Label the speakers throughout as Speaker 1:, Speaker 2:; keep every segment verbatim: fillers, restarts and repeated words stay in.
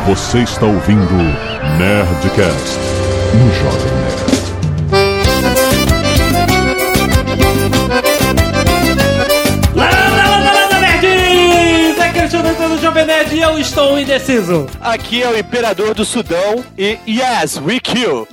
Speaker 1: Você está ouvindo Nerdcast no Jovem Nerd.
Speaker 2: Do Jovem Nerd, eu estou indeciso.
Speaker 3: Aqui é o Imperador do Sudão e yes, we kill.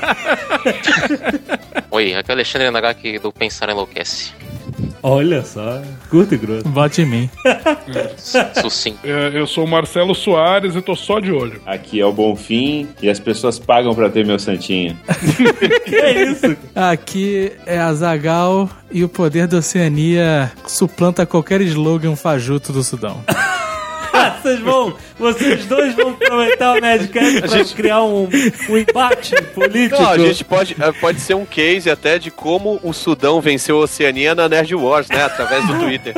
Speaker 4: Oi, aqui é o Alexandre Nagaki do Pensar Enlouquece.
Speaker 2: Olha só, curto e grosso.
Speaker 5: Bote em mim.
Speaker 4: Sucinto.
Speaker 6: Eu sou o Marcelo Soares e tô só de olho.
Speaker 7: Aqui é o Bonfim e as pessoas pagam pra ter meu santinho.
Speaker 2: Que é isso?
Speaker 5: Aqui é a Zagal e o poder da Oceania suplanta qualquer slogan fajuto do Sudão.
Speaker 2: Vocês vão, vocês dois vão aproveitar o Nerdcast pra gente criar um, um embate político.
Speaker 3: Não, a gente pode, pode ser um case até de como o Sudão venceu a Oceania na Nerd Wars, né? Através do Twitter.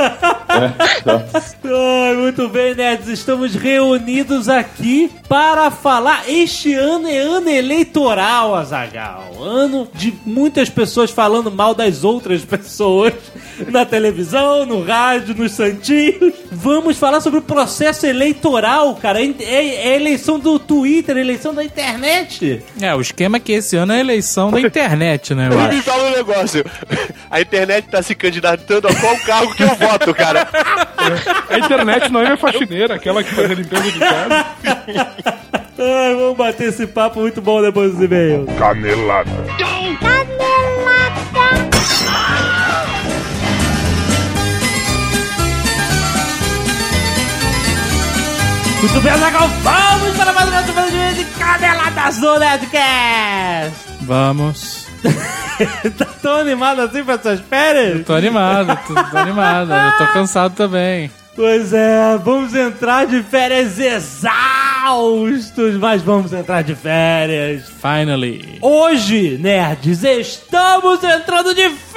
Speaker 2: Ai, muito bem, nerds. Estamos reunidos aqui para falar. Este ano é ano eleitoral, Azaghal. Ano de muitas pessoas falando mal das outras pessoas na televisão, no rádio, nos santinhos. Vamos falar sobre o processo eleitoral, cara. É, é eleição do Twitter, eleição da internet.
Speaker 5: É, o esquema é que esse ano é eleição da internet, né? Eu
Speaker 3: acho. Me fala um negócio. A internet tá se candidatando a qual cargo que eu voto, cara?
Speaker 6: A internet não é minha faxineira, aquela que faz a limpeza de casa.
Speaker 2: Ai, vamos bater esse papo muito bom depois dos e-mails.
Speaker 1: Canelada.
Speaker 2: Muito bem, Azaghal, vamos para mais uma semana de Caneladas do Nerdcast.
Speaker 5: Vamos.
Speaker 2: Tá tão animado assim para suas férias?
Speaker 5: Eu tô animado, tô, tô animado. Eu tô cansado também.
Speaker 2: Pois é, vamos entrar de férias exaustos, mas vamos entrar de férias.
Speaker 5: Finally.
Speaker 2: Hoje, nerds, estamos entrando de férias!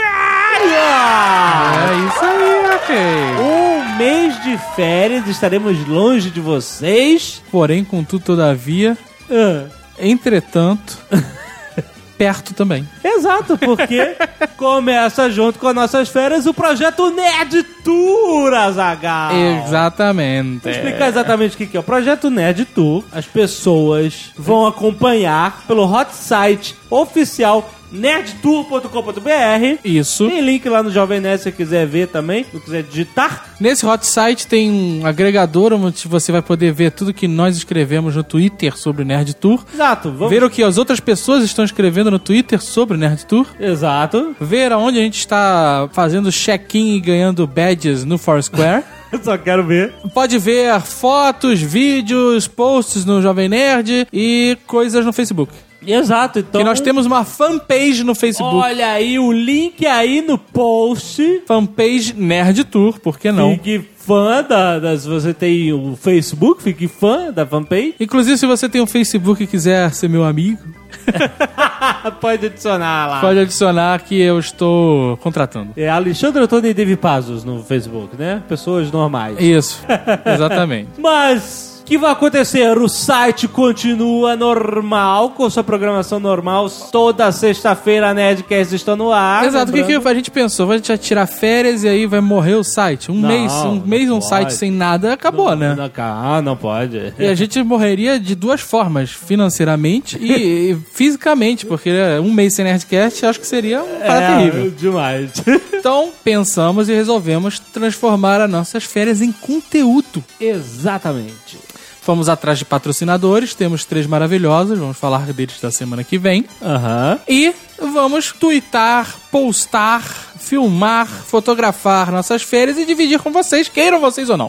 Speaker 5: É isso aí, ok.
Speaker 2: Um mês de férias, estaremos longe de vocês.
Speaker 5: Porém, contudo, todavia,
Speaker 2: Ah.
Speaker 5: entretanto... perto também.
Speaker 2: Exato, porque começa junto com as nossas férias o projeto Nerd Tour, Azaghal.
Speaker 5: Exatamente.
Speaker 2: Vou explicar exatamente o que é o projeto Nerd Tour. As pessoas vão acompanhar pelo hot site oficial nerd tour ponto com ponto b r.
Speaker 5: Isso.
Speaker 2: Tem link lá no Jovem Nerd se você quiser ver também, se quiser digitar.
Speaker 5: Nesse hot site tem um agregador onde você vai poder ver tudo que nós escrevemos no Twitter sobre Nerd Tour.
Speaker 2: Exato. Vamos...
Speaker 5: Ver o que as outras pessoas estão escrevendo no Twitter sobre Nerd Tour.
Speaker 2: Exato.
Speaker 5: Ver aonde a gente está fazendo check-in e ganhando badges no Foursquare.
Speaker 2: Eu só quero ver.
Speaker 5: Pode ver fotos, vídeos, posts no Jovem Nerd e coisas no Facebook.
Speaker 2: Exato, então...
Speaker 5: Que nós temos uma fanpage no Facebook.
Speaker 2: Olha aí, o link aí no post.
Speaker 5: Fanpage Nerd Tour, por que não?
Speaker 2: Fique fã da, da... Se você tem o Facebook, fique fã da fanpage.
Speaker 5: Inclusive, se você tem um Facebook e quiser ser meu amigo...
Speaker 2: Pode adicionar lá.
Speaker 5: Pode adicionar que eu estou contratando.
Speaker 2: É Alexandre Antônio e David Pazos no Facebook, né? Pessoas normais.
Speaker 5: Isso, exatamente.
Speaker 2: Mas... o que vai acontecer? O site continua normal, com sua programação normal. Toda sexta-feira a Nerdcast está no ar.
Speaker 5: Exato, o que, que a gente pensou? A gente vai tirar férias e aí vai morrer o site. Um
Speaker 2: não,
Speaker 5: mês, um mês um
Speaker 2: pode.
Speaker 5: site sem nada, acabou,
Speaker 2: não,
Speaker 5: né?
Speaker 2: Não, ah, não pode.
Speaker 5: E a gente morreria de duas formas, financeiramente e, e fisicamente, porque um mês sem Nerdcast acho que seria um cara
Speaker 2: é,
Speaker 5: terrível.
Speaker 2: Demais.
Speaker 5: Então, pensamos e resolvemos transformar as nossas férias em conteúdo.
Speaker 2: Exatamente.
Speaker 5: Fomos atrás de patrocinadores, temos três maravilhosos, vamos falar deles da semana que vem.
Speaker 2: Aham. Uhum.
Speaker 5: E vamos twittar, postar, filmar, fotografar nossas férias e dividir com vocês, queiram vocês ou não.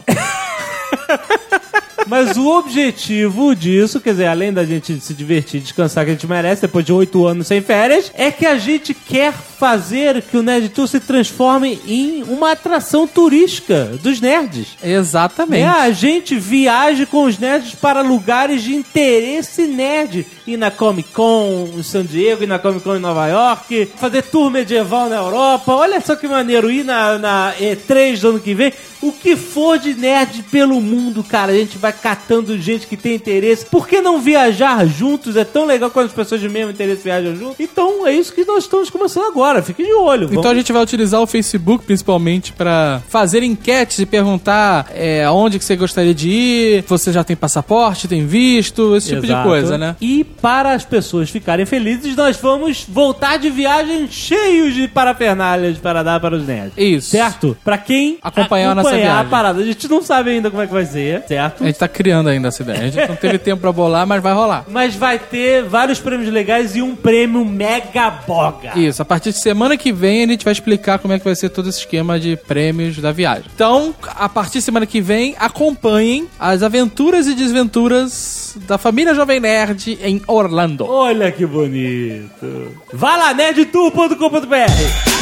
Speaker 2: Mas o objetivo disso, quer dizer, além da gente se divertir, descansar que a gente merece depois de oito anos sem férias, é que a gente quer fazer que o Nerd Tour se transforme em uma atração turística dos nerds.
Speaker 5: Exatamente.
Speaker 2: É, a gente viaje com os nerds para lugares de interesse nerd. Ir na Comic Con em San Diego, ir na Comic Con em Nova York, fazer tour medieval na Europa. Olha só que maneiro, ir na, na E três do ano que vem. O que for de nerd pelo mundo, cara, a gente vai catando gente que tem interesse. Por que não viajar juntos? É tão legal quando as pessoas de mesmo interesse viajam juntos. Então é isso que nós estamos começando agora. agora, fique de olho.
Speaker 5: Então
Speaker 2: Vamos...
Speaker 5: a gente vai utilizar o Facebook principalmente pra fazer enquetes e perguntar é, aonde que você gostaria de ir, você já tem passaporte, tem visto, esse tipo
Speaker 2: Exato.
Speaker 5: de coisa, né?
Speaker 2: E para as pessoas ficarem felizes, nós vamos voltar de viagem cheios de parafernálias para dar para os nerds.
Speaker 5: Isso.
Speaker 2: Certo? Pra quem
Speaker 5: Acompanhar a nossa
Speaker 2: acompanhar
Speaker 5: viagem.
Speaker 2: a parada. A gente não sabe ainda como é que vai ser, certo?
Speaker 5: A gente tá criando ainda essa ideia. A gente não teve tempo pra bolar, mas vai rolar.
Speaker 2: Mas vai ter vários prêmios legais e um prêmio mega boga.
Speaker 5: Isso, a partir de semana que vem a gente vai explicar como é que vai ser todo esse esquema de prêmios da viagem. Então, a partir de semana que vem, acompanhem as aventuras e desventuras da família Jovem Nerd em Orlando.
Speaker 2: Olha que bonito. Vá lá, nerd tour ponto com ponto b r.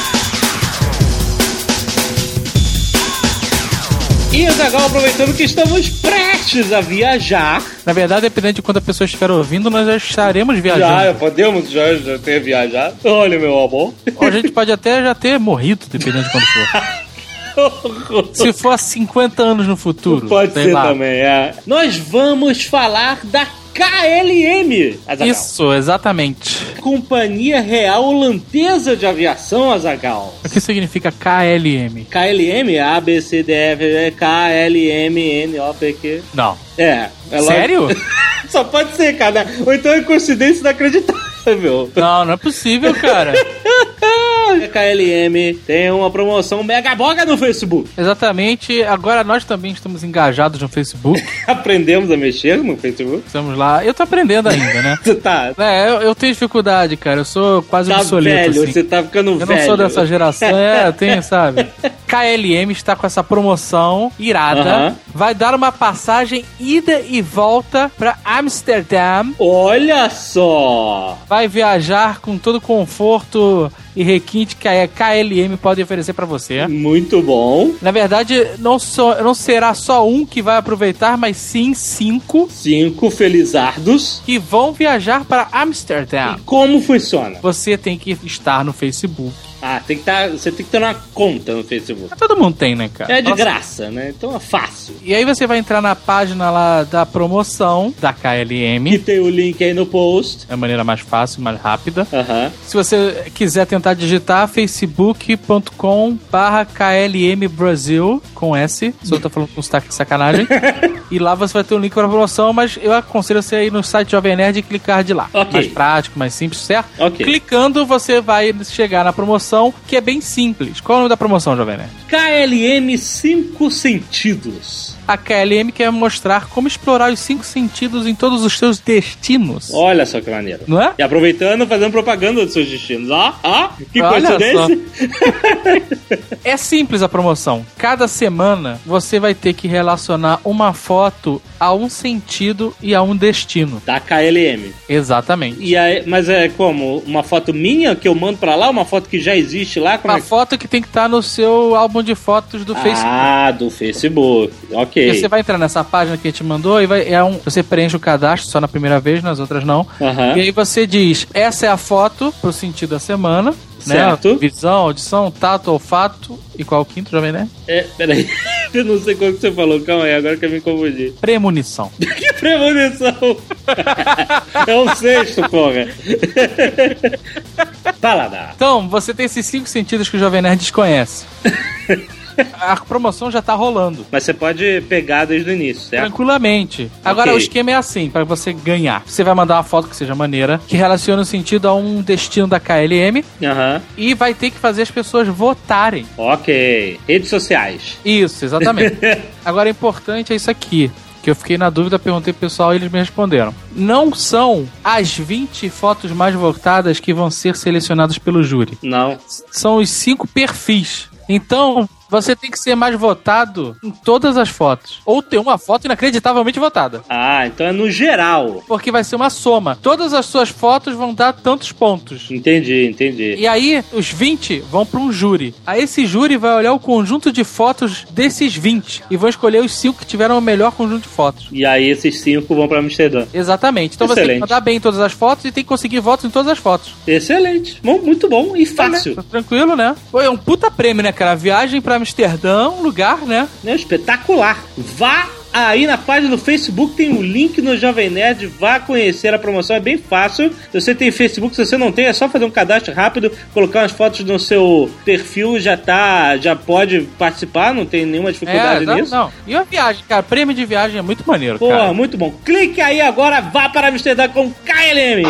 Speaker 2: E, Azaghal, aproveitando que estamos prestes a viajar...
Speaker 5: Na verdade, dependendo de quando a pessoa estiver ouvindo, nós já estaremos viajando.
Speaker 8: Já, podemos já, já ter viajado. Olha, meu amor.
Speaker 5: Ou a gente pode até já ter morrido, dependendo de quando for. Se for há cinquenta anos no futuro.
Speaker 8: Pode
Speaker 5: sei
Speaker 8: ser
Speaker 5: lá.
Speaker 8: também, é.
Speaker 2: Nós vamos falar da K L M, Azaghal.
Speaker 5: Isso, exatamente.
Speaker 2: Companhia Real Holandesa de Aviação, Azaghal.
Speaker 5: O que significa K L M?
Speaker 2: K L M, A, B, C, D, F, K, L, M, N, O, P, Q.
Speaker 5: Não.
Speaker 2: É. é
Speaker 5: Sério?
Speaker 2: Só pode ser, cara. Ou então é coincidência inacreditável.
Speaker 5: Não, não é possível, cara.
Speaker 2: A K L M tem uma promoção mega boga no Facebook.
Speaker 5: Exatamente. Agora nós também estamos engajados no Facebook.
Speaker 2: Aprendemos a mexer no Facebook.
Speaker 5: Estamos lá. Eu tô aprendendo ainda, né?
Speaker 2: Você tá...
Speaker 5: É, eu, eu tenho dificuldade, cara. Eu sou quase
Speaker 2: Tá
Speaker 5: obsoleto,
Speaker 2: velho,
Speaker 5: assim.
Speaker 2: você tá ficando
Speaker 5: Eu
Speaker 2: velho.
Speaker 5: não sou dessa geração. É, eu tenho, sabe? K L M está com essa promoção irada.
Speaker 2: Aham.
Speaker 5: Vai dar uma passagem ida e volta pra Amsterdã.
Speaker 2: Olha só!
Speaker 5: Vai viajar com todo o conforto e requinte que a K L M pode oferecer pra você.
Speaker 2: Muito bom.
Speaker 5: Na verdade, não, só, não será só um que vai aproveitar, mas sim cinco
Speaker 2: Cinco felizardos.
Speaker 5: que vão viajar para Amsterdã.
Speaker 2: E como funciona?
Speaker 5: Você tem que estar no Facebook.
Speaker 2: Ah, tem que tá, você tem que ter uma conta no Facebook.
Speaker 5: Mas todo mundo tem, né, cara?
Speaker 2: É de
Speaker 5: Nossa.
Speaker 2: graça, né? Então é fácil.
Speaker 5: E aí você vai entrar na página lá da promoção da K L
Speaker 2: E
Speaker 5: M.
Speaker 2: tem o link aí no post.
Speaker 5: É a maneira mais fácil, mais rápida.
Speaker 2: Aham.
Speaker 5: Se você quiser tentar digitar, facebook ponto com barra K L M Brasil, com S. Só tô falando com sotaque de sacanagem. E lá você vai ter um link para promoção, mas eu aconselho você a ir no site Jovem Nerd e clicar de lá.
Speaker 2: Ok.
Speaker 5: Mais prático, mais simples, certo?
Speaker 2: Ok.
Speaker 5: Clicando, você vai chegar na promoção, que é bem simples. Qual é o nome da promoção, Jovem Nerd?
Speaker 2: K L M Cinco Sentidos.
Speaker 5: A K L M quer mostrar como explorar os cinco sentidos em todos os seus destinos.
Speaker 2: Olha só que maneiro.
Speaker 5: Não é?
Speaker 2: E aproveitando, fazendo propaganda dos seus destinos. Ó, ó, que
Speaker 5: Olha
Speaker 2: coincidência.
Speaker 5: É simples a promoção. Cada semana você vai ter que relacionar uma foto a um sentido e a um destino.
Speaker 2: Da K L M.
Speaker 5: Exatamente.
Speaker 2: E aí, mas é como? Uma foto minha que eu mando pra lá? Uma foto que já existe lá? Como
Speaker 5: Uma
Speaker 2: é que...
Speaker 5: foto que tem que estar no seu álbum de fotos do Facebook.
Speaker 2: Ah, do Facebook. Ok.
Speaker 5: E você vai entrar nessa página que a gente mandou e vai, é um, você preenche o cadastro só na primeira vez, nas outras não.
Speaker 2: Aham.
Speaker 5: E aí você diz, essa é a foto pro sentido da semana.
Speaker 2: Certo.
Speaker 5: Né? Visão, audição, tato, olfato. E qual o quinto, Jovem Nerd?
Speaker 2: É, peraí. Eu não sei qual que você falou. Calma aí, agora que eu me confundi.
Speaker 5: Premonição.
Speaker 2: Que premonição! É o sexto, porra. Paladar.
Speaker 5: Então, você tem esses cinco sentidos que o Jovem Nerd desconhece. A promoção já tá rolando.
Speaker 2: Mas você pode pegar desde o início, certo?
Speaker 5: Tranquilamente. Agora,
Speaker 2: Ok.
Speaker 5: o esquema é assim, pra você ganhar. Você vai mandar uma foto que seja maneira, que relacione o sentido a um destino da K L M,
Speaker 2: Aham.
Speaker 5: e vai ter que fazer as pessoas votarem.
Speaker 2: Ok. Redes sociais.
Speaker 5: Isso, exatamente. Agora, o importante é isso aqui. Que eu fiquei na dúvida, perguntei pro pessoal e eles me responderam. Não são as vinte fotos mais votadas que vão ser selecionadas pelo júri.
Speaker 2: Não.
Speaker 5: São os cinco perfis. Então, você tem que ser mais votado em todas as fotos. Ou ter uma foto inacreditavelmente votada.
Speaker 2: Ah, então é no geral.
Speaker 5: Porque vai ser uma soma. Todas as suas fotos vão dar tantos pontos.
Speaker 2: Entendi, entendi.
Speaker 5: E aí, os vinte vão para um júri. Aí esse júri vai olhar o conjunto de fotos desses vinte. E vão escolher os cinco que tiveram o melhor conjunto de fotos.
Speaker 2: E aí esses cinco vão pra Amsterdã.
Speaker 5: Exatamente. Então você tem
Speaker 2: Excelente.
Speaker 5: que mandar bem em todas as fotos e tem que conseguir votos em todas as fotos.
Speaker 2: Excelente. Bom, muito bom e fácil.
Speaker 5: Tá tranquilo, né? Pô, é um puta prêmio, né, cara? Viagem pra Amsterdã, um lugar, né?
Speaker 2: Né? Espetacular. Vá aí na página do Facebook tem um link no Jovem Nerd, vá conhecer a promoção, é bem fácil. Se você tem Facebook, se você não tem, é só fazer um cadastro rápido, colocar umas fotos no seu perfil, já tá, já pode participar, não tem nenhuma dificuldade
Speaker 5: é,
Speaker 2: nisso.
Speaker 5: Não, e a viagem, cara, prêmio de viagem é muito maneiro,
Speaker 2: Pô,
Speaker 5: cara.
Speaker 2: muito bom. Clique aí agora, vá para Amsterdã com K L M.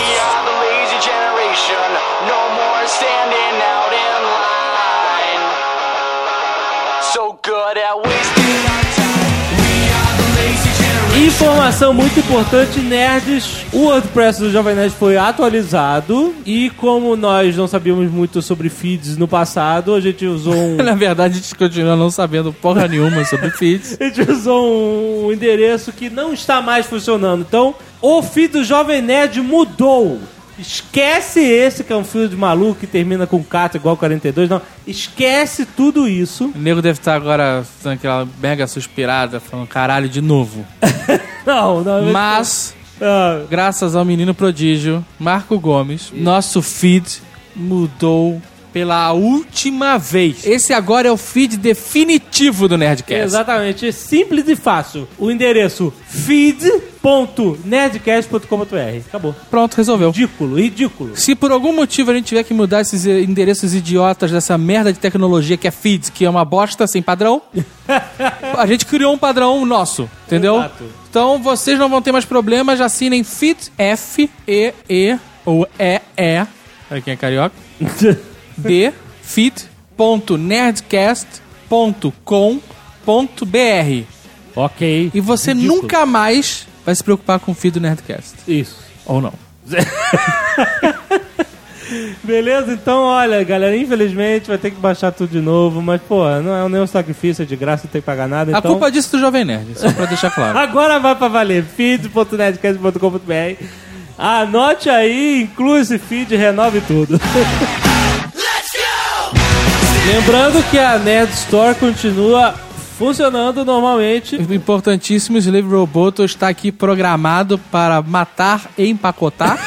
Speaker 2: Informação muito importante, nerds. O WordPress do Jovem Nerd foi atualizado e como nós não sabíamos muito sobre feeds no passado, a gente usou um...
Speaker 5: Na verdade, a gente continua não sabendo porra nenhuma sobre feeds.
Speaker 2: A gente usou um endereço que não está mais funcionando. Então, o feed do Jovem Nerd mudou. Esquece esse que é um filho de maluco que termina com K igual quarenta e dois. Não, esquece tudo isso.
Speaker 5: O nego deve estar agora dando aquela mega suspirada, falando caralho de novo.
Speaker 2: Não, não.
Speaker 5: Mas,
Speaker 2: ah.
Speaker 5: graças ao menino prodígio, Marco Gomes, nosso feed mudou pela última vez. Esse agora é o feed definitivo do Nerdcast.
Speaker 2: Exatamente, é simples e fácil. O endereço feed ponto nerdcast ponto com ponto b r. Acabou.
Speaker 5: Pronto, resolveu.
Speaker 2: Ridículo, ridículo.
Speaker 5: Se por algum motivo a gente tiver que mudar esses endereços idiotas dessa merda de tecnologia que é feed, que é uma bosta sem padrão, a gente criou um padrão nosso, entendeu?
Speaker 2: Exato.
Speaker 5: Então vocês não vão ter mais problemas, assinem feed, F E E ou E E, para quem é carioca, de feed ponto nerdcast ponto com ponto b r.
Speaker 2: Ok.
Speaker 5: E você
Speaker 2: Ridículo.
Speaker 5: nunca mais vai se preocupar com o feed do Nerdcast.
Speaker 2: Isso.
Speaker 5: Ou não.
Speaker 2: Beleza? Então, olha, galera, infelizmente vai ter que baixar tudo de novo, mas, pô, não é nenhum sacrifício, é de graça, não tem que pagar nada,
Speaker 5: A
Speaker 2: então...
Speaker 5: culpa disso do Jovem Nerd, só pra deixar claro.
Speaker 2: Agora vai pra valer, feed ponto nerdcast ponto com ponto b r. Anote aí, inclui esse feed e renove tudo. Lembrando que a Nerd Store continua funcionando normalmente.
Speaker 5: Importantíssimo, o Slave Roboto está aqui programado para matar e empacotar.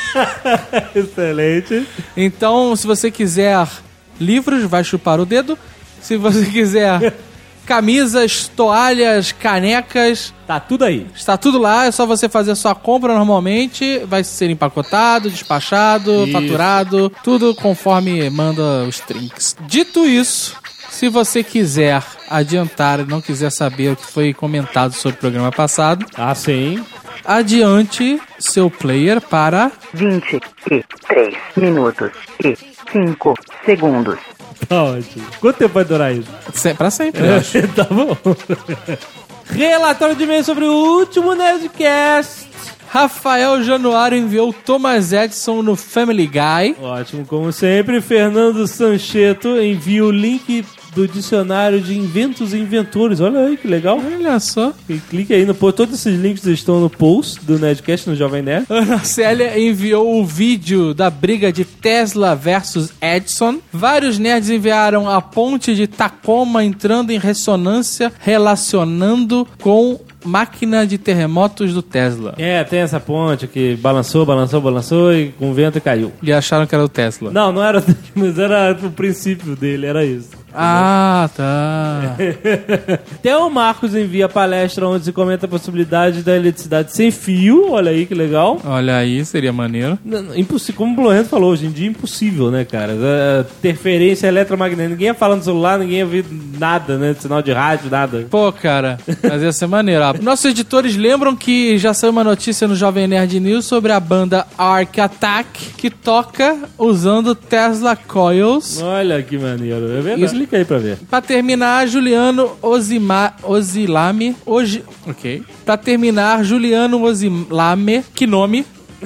Speaker 2: Excelente.
Speaker 5: Então, se você quiser livros, vai chupar o dedo. Se você quiser camisas, toalhas, canecas,
Speaker 2: tá tudo aí.
Speaker 5: Está tudo lá, é só você fazer a sua compra normalmente, vai ser empacotado, despachado,
Speaker 2: Isso.
Speaker 5: faturado, tudo conforme manda os trinks. Dito isso, se você quiser adiantar e não quiser saber o que foi comentado sobre o programa passado,
Speaker 2: Ah, sim.
Speaker 5: adiante seu player para
Speaker 9: vinte e três minutos e cinco segundos.
Speaker 2: Tá ótimo. Quanto tempo vai durar isso?
Speaker 5: Se- pra sempre, eu acho.
Speaker 2: Tá bom. Relatório de e-mail sobre o último Nerdcast.
Speaker 5: Rafael Januário enviou Thomas Edison no Family Guy.
Speaker 2: Ótimo, como sempre. Fernando Sancheto envia o link do dicionário de inventos e inventores. Olha aí, que legal.
Speaker 5: Olha só.
Speaker 2: E clique aí no post. Todos esses links estão no post do Nerdcast no Jovem Nerd.
Speaker 5: Ana Célia enviou o vídeo da briga de Tesla versus Edison. Vários nerds enviaram a ponte de Tacoma entrando em ressonância relacionando com máquina de terremotos do Tesla.
Speaker 2: É, tem essa ponte que balançou, balançou, balançou e com vento caiu.
Speaker 5: E acharam que era o Tesla.
Speaker 2: Não, não era, mas era o princípio dele, era isso.
Speaker 5: Ah, tá.
Speaker 2: Theo Marcos envia palestra onde se comenta a possibilidade da eletricidade sem fio. Olha aí que legal.
Speaker 5: Olha aí, seria maneiro.
Speaker 2: Não, não, impossi- Como o Blorento falou, hoje em dia é impossível, né, cara? A interferência eletromagnética. Ninguém ia falar no celular, ninguém ia ouvir nada, né? Sinal de rádio, nada.
Speaker 5: Pô, cara, mas ia ser maneiro. Ah, nossos editores lembram que já saiu uma notícia no Jovem Nerd News sobre a banda Arc Attack, que toca usando Tesla Coils.
Speaker 2: Olha que maneiro. É verdade.
Speaker 5: Isso.
Speaker 2: Clica aí pra ver.
Speaker 5: Pra terminar, Juliano Ozima, Ozilame... Oji, ok. Pra terminar, Juliano Ozilame, que nome...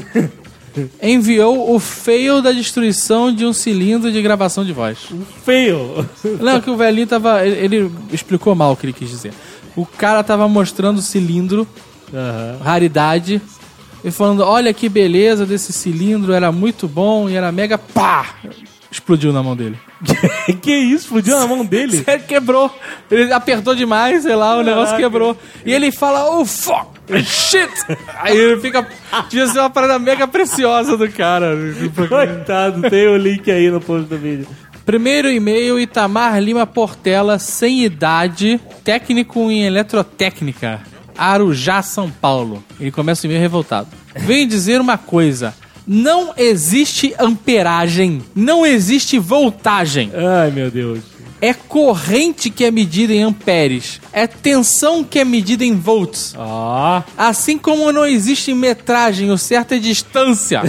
Speaker 5: enviou o fail da destruição de um cilindro de gravação de voz.
Speaker 2: Feio.
Speaker 5: Não, que o velhinho tava... Ele, ele explicou mal o que ele quis dizer. O cara tava mostrando o cilindro,
Speaker 2: Aham.
Speaker 5: raridade, e falando, olha que beleza desse cilindro, era muito bom e era mega... Pá! Explodiu na mão dele.
Speaker 2: Que isso? Explodiu na mão dele?
Speaker 5: Sério, quebrou. Ele apertou demais, sei lá, o negócio
Speaker 2: Caraca.
Speaker 5: quebrou. E ele fala, oh, fuck, shit. Aí ele fica... Devia ser uma parada mega preciosa do cara.
Speaker 2: Coitado, tem o link aí no post do vídeo.
Speaker 5: Primeiro e-mail, Itamar Lima Portela, sem idade, técnico em eletrotécnica, Arujá, São Paulo. Ele começa o e-mail revoltado. Vem dizer uma coisa: não existe amperagem, não existe voltagem.
Speaker 2: Ai, meu Deus.
Speaker 5: É corrente que é medida em amperes. É tensão que é medida em volts.
Speaker 2: Ó. Oh.
Speaker 5: Assim como não existe metragem, o certo é distância.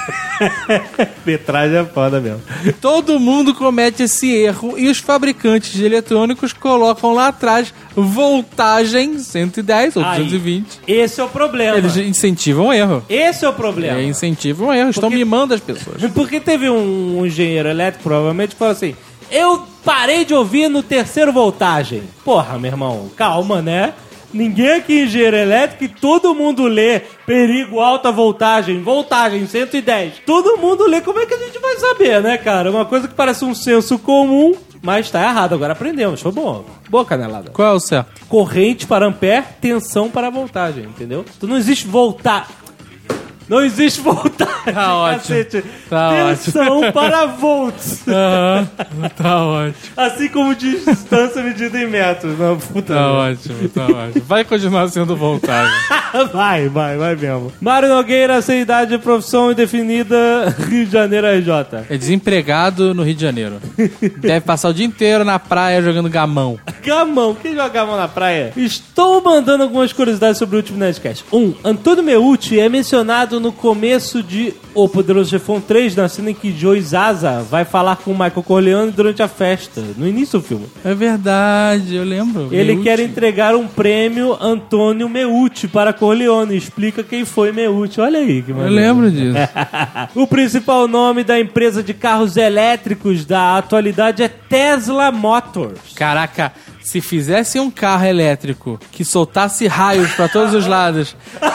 Speaker 2: Metragem é foda mesmo.
Speaker 5: Todo mundo comete esse erro e os fabricantes de eletrônicos colocam lá atrás voltagem cento e dez ou duzentos e vinte.
Speaker 2: Aí, esse é o problema.
Speaker 5: Eles incentivam o erro.
Speaker 2: Esse é o problema.
Speaker 5: É, incentivam o erro. Estão
Speaker 2: Porque...
Speaker 5: mimando as pessoas.
Speaker 2: Porque teve um, um engenheiro elétrico, provavelmente, que falou assim: eu parei de ouvir no terceiro voltagem. Porra, meu irmão, calma, né? Ninguém aqui é engenheiro elétrico e todo mundo lê perigo, alta voltagem, voltagem cento e dez. Todo mundo lê. Como é que a gente vai saber, né, cara? Uma coisa que parece um senso comum, mas tá errado. Agora aprendemos. Foi bom. Boa canelada.
Speaker 5: Qual é o certo?
Speaker 2: Corrente para ampere, tensão para voltagem, entendeu? Então não existe voltar... Não existe voltagem,
Speaker 5: tá ótimo.
Speaker 2: Cacete.
Speaker 5: Tá
Speaker 2: Tensão
Speaker 5: ótimo.
Speaker 2: para volts.
Speaker 5: Uhum. Tá ótimo.
Speaker 2: Assim como distância medida em metros. Não, puta
Speaker 5: tá ótimo, tá ótimo. Vai continuar sendo voltagem.
Speaker 2: Vai, vai, vai mesmo. Mário Nogueira, sem idade, profissão indefinida, Rio de Janeiro, R J.
Speaker 5: É desempregado no Rio de Janeiro. Deve passar o dia inteiro na praia jogando gamão.
Speaker 2: Gamão? Quem joga gamão na praia? Estou mandando algumas curiosidades sobre o último Nerdcast. Um, Antônio Meucci é mencionado no começo de O Poderoso Chefão três, na cena em que Joe Zaza vai falar com o Michael Corleone durante a festa, no início do filme.
Speaker 5: É verdade, eu lembro.
Speaker 2: Ele
Speaker 5: Meucci.
Speaker 2: quer entregar um prêmio Antônio Meucci para Corleone. Explica quem foi Meucci. Olha aí que maneiro.
Speaker 5: Eu lembro disso.
Speaker 2: O principal nome da empresa de carros elétricos da atualidade é Tesla Motors.
Speaker 5: Caraca, se fizesse um carro elétrico que soltasse raios pra todos os lados,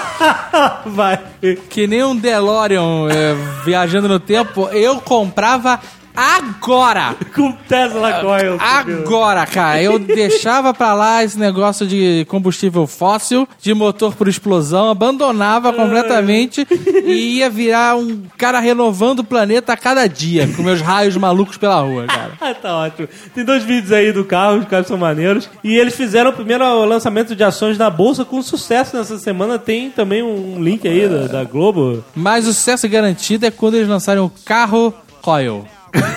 Speaker 2: vai,
Speaker 5: que nem um DeLorean é, viajando no tempo, eu comprava agora!
Speaker 2: Com Tesla Coil.
Speaker 5: Agora, cara. Eu deixava pra lá esse negócio de combustível fóssil, de motor por explosão, abandonava completamente e ia virar um cara renovando o planeta a cada dia, com meus raios malucos pela rua, cara.
Speaker 2: Tá ótimo. Tem dois vídeos aí do carro, os carros são maneiros. E eles fizeram o primeiro lançamento de ações na Bolsa com sucesso nessa semana. Tem também um link aí da, da Globo.
Speaker 5: Mas o sucesso garantido é quando eles lançarem o carro Coil.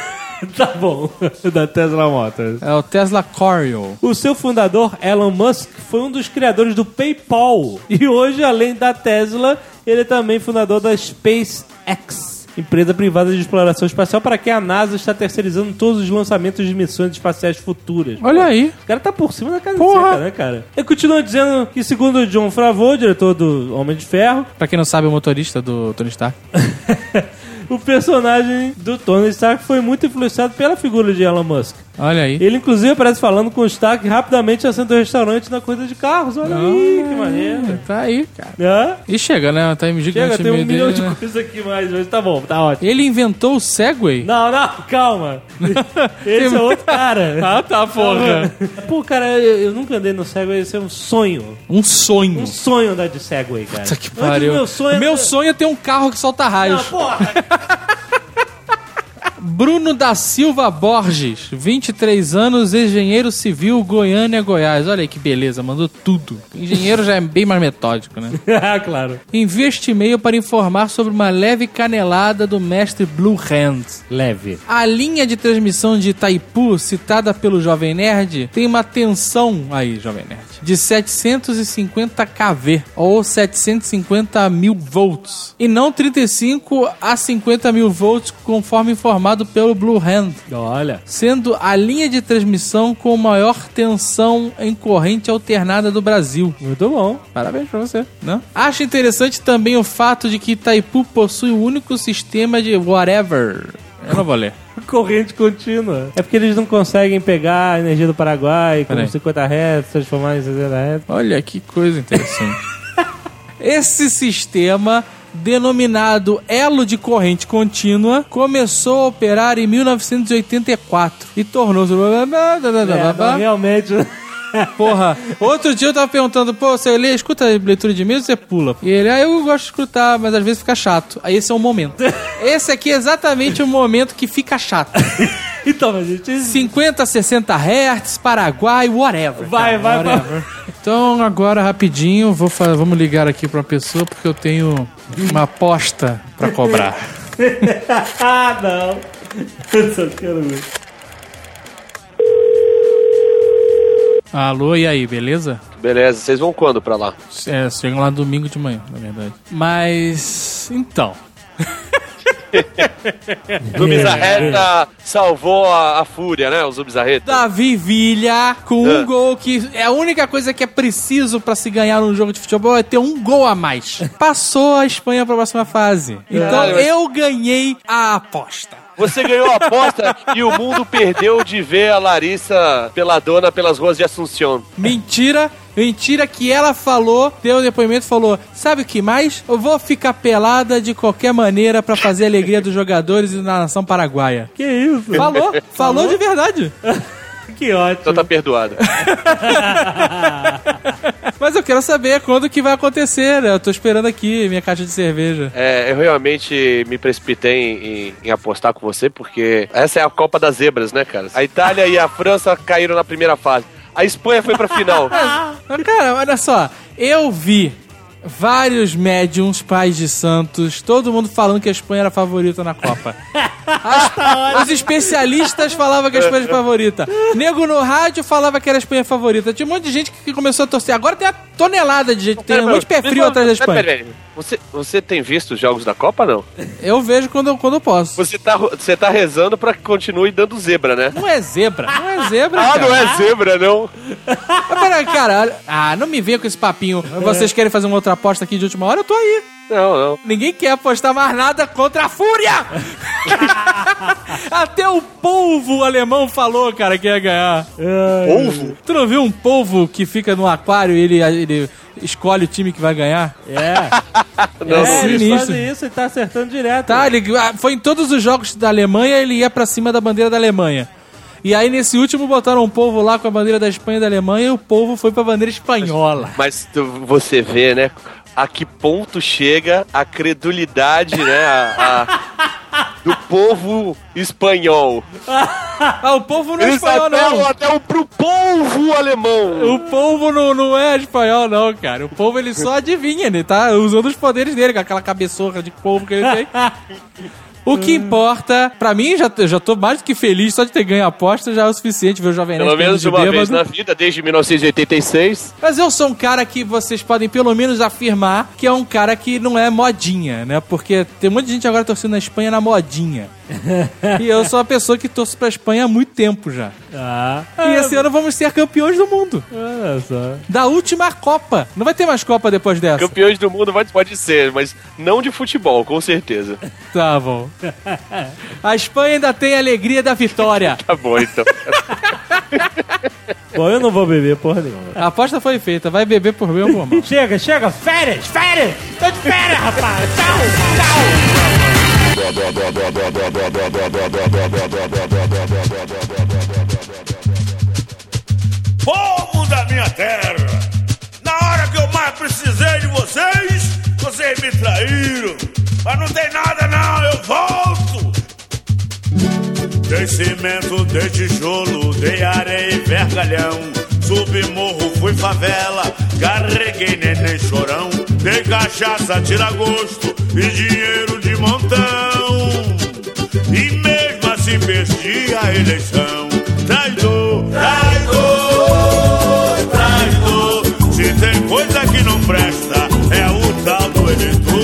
Speaker 2: Tá bom, da Tesla Motors.
Speaker 5: É o Tesla Coil.
Speaker 2: O seu fundador, Elon Musk, foi um dos criadores do PayPal. E hoje, além da Tesla, ele é também fundador da SpaceX, empresa privada de exploração espacial, para quem a NASA está terceirizando todos os lançamentos de missões espaciais futuras.
Speaker 5: Olha aí.
Speaker 2: O cara tá por cima da casa
Speaker 5: Porra.
Speaker 2: seca, né, cara? Ele continua dizendo que, segundo o John Favreau, diretor do Homem de Ferro...
Speaker 5: Pra quem não sabe, o motorista do Tony Stark...
Speaker 2: O personagem do Tony Stark foi muito influenciado pela figura de Elon Musk.
Speaker 5: Olha aí.
Speaker 2: Ele, inclusive, aparece falando com o Stark rapidamente acendendo o restaurante na corrida de carros. Olha
Speaker 5: ah,
Speaker 2: aí, que maneiro.
Speaker 5: Tá aí, cara.
Speaker 2: É?
Speaker 5: E chega, né? Tá gigante.
Speaker 2: Chega, tem um
Speaker 5: dele,
Speaker 2: milhão de
Speaker 5: né?
Speaker 2: coisas aqui mais hoje. Tá bom, tá ótimo.
Speaker 5: Ele inventou o Segway?
Speaker 2: Não, não, calma. Esse é outro cara.
Speaker 5: Ah, tá, porra.
Speaker 2: Pô, cara, eu, eu nunca andei no Segway. Esse é um sonho.
Speaker 5: Um sonho.
Speaker 2: Um sonho andar de Segway, cara.
Speaker 5: Puta que pariu.
Speaker 2: Meu sonho,
Speaker 5: meu
Speaker 2: é...
Speaker 5: sonho é ter um carro que solta raios.
Speaker 2: Não, porra.
Speaker 5: Bruno da Silva Borges, vinte e três anos, engenheiro civil, Goiânia, Goiás. Olha aí que beleza, mandou tudo. Engenheiro já é bem mais metódico, né?
Speaker 2: Ah, claro.
Speaker 5: Envia este e-mail para informar sobre uma leve canelada do mestre Blue Hand.
Speaker 2: Leve.
Speaker 5: A linha de transmissão de Itaipu, citada pelo Jovem Nerd, tem uma tensão, aí, Jovem Nerd, de setecentos e cinquenta kV, ou setecentos e cinquenta mil volts, e não trinta e cinco a cinquenta mil volts, conforme informado pelo Blue Hand.
Speaker 2: Olha.
Speaker 5: Sendo a linha de transmissão com maior tensão em corrente alternada do Brasil.
Speaker 2: Muito bom.
Speaker 5: Parabéns pra você, né? Acho interessante também o fato de que Itaipu possui o único sistema de whatever. Eu não vou ler.
Speaker 2: Corrente contínua. É porque eles não conseguem pegar a energia do Paraguai com cinquenta hertz, transformar em sessenta hertz.
Speaker 5: Olha que coisa interessante. Esse sistema, denominado elo de corrente contínua, começou a operar em mil novecentos e oitenta e quatro e tornou-se...
Speaker 2: É, não, realmente...
Speaker 5: Porra, outro dia eu tava perguntando, pô, você lê, escuta a leitura de e-mail ou você pula? E ele, ah, eu gosto de escutar, mas às vezes fica chato. Aí esse é o momento. Esse aqui é exatamente o momento que fica chato.
Speaker 2: Então, a gente...
Speaker 5: cinquenta, sessenta hertz, Paraguai, whatever.
Speaker 2: Vai, vai,
Speaker 5: whatever.
Speaker 2: vai.
Speaker 5: Então, agora, rapidinho, vou fa- vamos ligar aqui pra uma pessoa, porque eu tenho uma aposta pra cobrar.
Speaker 2: Ah, não. Eu só quero ver.
Speaker 5: Alô, e aí, beleza?
Speaker 3: Beleza, vocês vão quando pra lá?
Speaker 5: É, chegam lá domingo de manhã, na verdade. Mas, então...
Speaker 3: Zubizarreta salvou a, a fúria, né? O Zubizarreta.
Speaker 5: Davi Villa com um
Speaker 3: Ah.
Speaker 5: gol que é a única coisa que é preciso pra se ganhar num jogo de futebol é ter um gol a mais. Passou a Espanha pra próxima fase. Então
Speaker 3: Ah, mas-
Speaker 5: eu ganhei a aposta.
Speaker 3: Você ganhou a aposta e o mundo perdeu de ver a Larissa peladona pelas ruas de Assunção.
Speaker 5: Mentira, mentira que ela falou, deu o depoimento e falou, sabe o que mais? Eu vou ficar pelada de qualquer maneira pra fazer a alegria dos jogadores e da nação paraguaia.
Speaker 2: Que isso?
Speaker 5: Falou, falou de verdade.
Speaker 2: Que ótimo.
Speaker 3: Então tá perdoada.
Speaker 5: Mas eu quero saber quando que vai acontecer, né? Eu tô esperando aqui minha caixa de cerveja.
Speaker 3: É, eu realmente me precipitei em, em- em apostar com você, porque essa é a Copa das Zebras, né, cara? A Itália e a França caíram na primeira fase. A Espanha foi pra final.
Speaker 5: Mas, cara, olha só, eu vi vários médiums, pais de santos, todo mundo falando que a Espanha era a favorita na Copa. As- os especialistas falavam que a Espanha era a favorita. Nego no rádio falava que era a Espanha a favorita. Tinha um monte de gente que começou a torcer. Agora tem uma tonelada de gente, tem um monte de pé frio atrás da Espanha.
Speaker 3: Peraí, peraí. Você, você tem visto os jogos da Copa, não?
Speaker 5: Eu vejo quando, eu- quando eu posso.
Speaker 3: Você tá, você tá rezando pra que continue dando zebra, né?
Speaker 5: Não é zebra, não é zebra,
Speaker 3: Ah,
Speaker 5: cara.
Speaker 3: não é zebra, não.
Speaker 5: Mas peraí, cara, olha- ah, não me venha com esse papinho. Vocês querem fazer uma outra aposta aqui de última hora? Eu tô aí.
Speaker 3: Não, não.
Speaker 5: Ninguém quer apostar mais nada contra a Fúria! Até o polvo alemão falou, cara, que ia ganhar.
Speaker 3: Polvo?
Speaker 5: Tu não viu um polvo que fica no aquário e ele, ele escolhe o time que vai ganhar?
Speaker 2: É.
Speaker 3: Não,
Speaker 2: é, eles
Speaker 5: sinistro.
Speaker 2: fazem isso e tá acertando direto.
Speaker 5: Tá, ele ah, foi em todos os jogos da Alemanha, ele ia pra cima da bandeira da Alemanha. E aí, nesse último, botaram um polvo lá com a bandeira da Espanha e da Alemanha e o polvo foi pra bandeira espanhola.
Speaker 3: Mas tu- você vê, né? A que ponto chega a credulidade, né? A, a- do povo espanhol.
Speaker 5: Ah, o polvo não é
Speaker 3: Eles
Speaker 5: espanhol, não.
Speaker 3: apelam até o, pro povo alemão.
Speaker 5: O polvo não, não é espanhol, não, cara. O polvo, ele só adivinha, ele tá usando os poderes dele, com aquela cabeçorra de polvo que ele tem. O que importa, pra mim, já, eu já tô mais do que feliz só de ter ganho a aposta, já é o suficiente ver o Jovem Nerd
Speaker 3: Pelo menos
Speaker 5: de
Speaker 3: uma
Speaker 5: bêbado.
Speaker 3: vez na vida, desde mil novecentos e oitenta e seis.
Speaker 5: Mas eu sou um cara que vocês podem pelo menos afirmar que é um cara que não é modinha, né? Porque tem muita gente agora torcendo na Espanha na modinha. E eu sou uma pessoa que torço pra Espanha há muito tempo já.
Speaker 2: Ah,
Speaker 5: E esse ano vamos ser campeões do mundo.
Speaker 2: olha só.
Speaker 5: Da última Copa. Não vai ter mais Copa depois dessa.
Speaker 3: Campeões do mundo pode, pode ser, mas não de futebol, com certeza.
Speaker 5: Tá bom. A Espanha ainda tem a alegria da vitória.
Speaker 3: Tá bom, então.
Speaker 2: Bom, eu não vou beber porra nenhuma.
Speaker 5: A aposta foi feita. Vai beber por bem ou por mal.
Speaker 2: Chega, chega, férias, férias! Tô de férias, rapaz! Tchau, tchau!
Speaker 10: Povo da minha terra, na hora que eu mais precisei de vocês, vocês me traíram. Mas não tem nada não, eu volto. Dei cimento, dei tijolo, dei areia e vergalhão. Subi morro, fui favela, carreguei neném chorão. Dei cachaça, tira gosto e dinheiro de montão. E mesmo assim perdi a eleição. Traidor, traidor, traidor. Se tem coisa que não presta, é o tal do eleitor.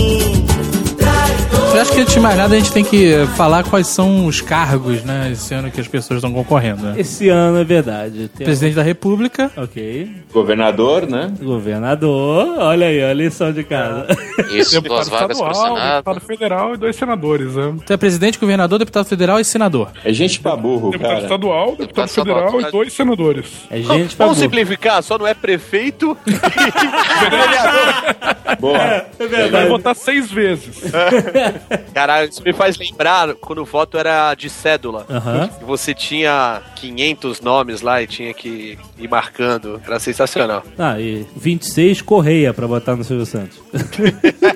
Speaker 5: Eu acho que antes de mais nada a gente tem que falar quais são os cargos, né, esse ano que as pessoas estão concorrendo, né?
Speaker 2: Esse ano é verdade. Tem-
Speaker 5: Presidente da República,
Speaker 2: Ok.
Speaker 7: Governador, né?
Speaker 2: Governador. Olha aí, a lição de casa.
Speaker 4: Isso,
Speaker 6: Deputado
Speaker 4: duas vagas pro
Speaker 6: estadual,
Speaker 4: Senado.
Speaker 6: deputado federal e dois senadores, né?
Speaker 5: tu é presidente, governador, deputado federal e senador.
Speaker 7: É gente pra burro,
Speaker 6: Deputado
Speaker 7: cara.
Speaker 6: estadual, deputado
Speaker 4: Deputado
Speaker 6: federal
Speaker 4: estadual.
Speaker 6: e dois senadores.
Speaker 2: É gente pra
Speaker 3: Vamos
Speaker 2: burro.
Speaker 3: simplificar, só não é prefeito e vereador.
Speaker 7: Boa.
Speaker 2: É
Speaker 6: Vai
Speaker 2: verdade.
Speaker 6: votar seis vezes.
Speaker 3: Caralho, isso me faz lembrar quando o voto era de cédula.
Speaker 2: Aham.
Speaker 3: E você tinha quinhentos nomes lá e tinha que ir marcando. Era sensacional.
Speaker 2: Ah, e vinte e seis Correia pra botar no Silvio Santos.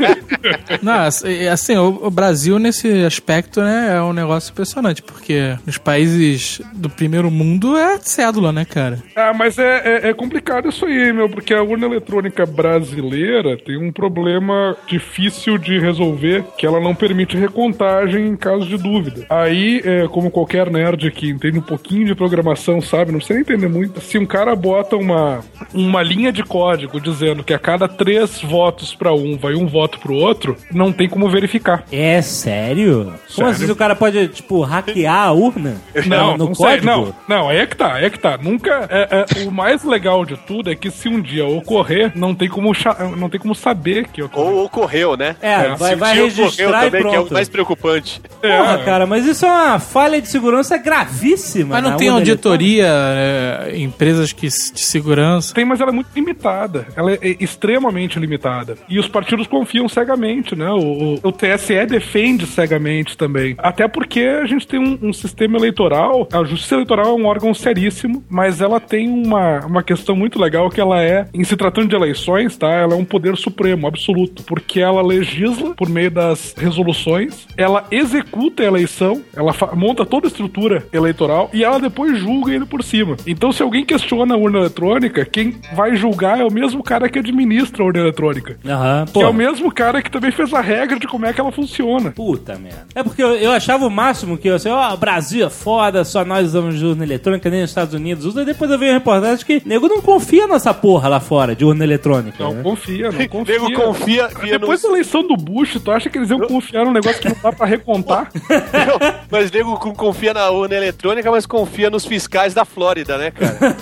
Speaker 5: Não, assim, o, o Brasil nesse aspecto, né, é um negócio impressionante, porque nos países do primeiro mundo é cédula, né, cara?
Speaker 6: Ah, mas é, é, é complicado isso aí, meu, porque a urna eletrônica brasileira tem um problema difícil de resolver, que ela não permite recontagem em caso de dúvida. Aí, é, como qualquer nerd que entende um pouquinho de programação sabe, não precisa nem entender muito, se um cara bota uma, uma linha de código dizendo que a cada três votos pra um vai um voto pro outro, não tem como verificar.
Speaker 2: É sério? Como assim o cara pode, tipo, hackear a urna?
Speaker 6: Não,
Speaker 2: no
Speaker 6: não
Speaker 2: código?
Speaker 6: sei, não, não, aí é que tá, aí é que tá. Nunca, é, é, o mais legal de tudo é que se um dia ocorrer, não tem como, não tem como saber que ocorreu.
Speaker 3: Ou ocorreu, né?
Speaker 2: É, é. vai, vai registrar
Speaker 3: também,
Speaker 2: e pronto.
Speaker 3: que é o mais preocupante.
Speaker 2: Porra,
Speaker 6: É.
Speaker 2: cara, mas isso é uma falha de segurança gravíssima.
Speaker 5: Mas não
Speaker 2: na
Speaker 5: tem
Speaker 2: urna
Speaker 5: auditoria, é, empresas que, de segurança?
Speaker 6: Tem, mas ela é muito limitada. Ela é extremamente limitada. E os partidos confiam cegamente, né? O, o, o T S E defende cegamente também. Até porque a gente tem um, um sistema eleitoral, a Justiça Eleitoral é um órgão seríssimo, mas ela tem uma, uma questão muito legal que ela é, em se tratando de eleições, tá? Ela é um poder supremo, absoluto, porque ela legisla por meio das resoluções, ela executa a eleição, ela monta toda a estrutura eleitoral e ela depois julga ele por cima. Então, se alguém questiona a urna eletrônica, quem vai julgar é o mesmo cara que administra a urna eletrônica.
Speaker 2: Aham,
Speaker 6: que
Speaker 2: pô.
Speaker 6: é o mesmo cara que também fez a regra de como é que ela funciona.
Speaker 2: Puta merda. É porque eu, eu achava o máximo que eu assim, ó, Brasil é foda, só nós usamos de urna eletrônica, nem os Estados Unidos usa. E depois eu vi uma reportagem que nego não confia nessa porra lá fora de urna eletrônica.
Speaker 6: Não
Speaker 2: né?
Speaker 6: confia, não confia.
Speaker 3: Nego confia.
Speaker 6: Depois da eleição do Bush, tu acha que eles iam confiar num negócio que não dá pra recontar?
Speaker 3: Não, mas nego confia na urna eletrônica, mas confia nos fiscais da Flórida, né,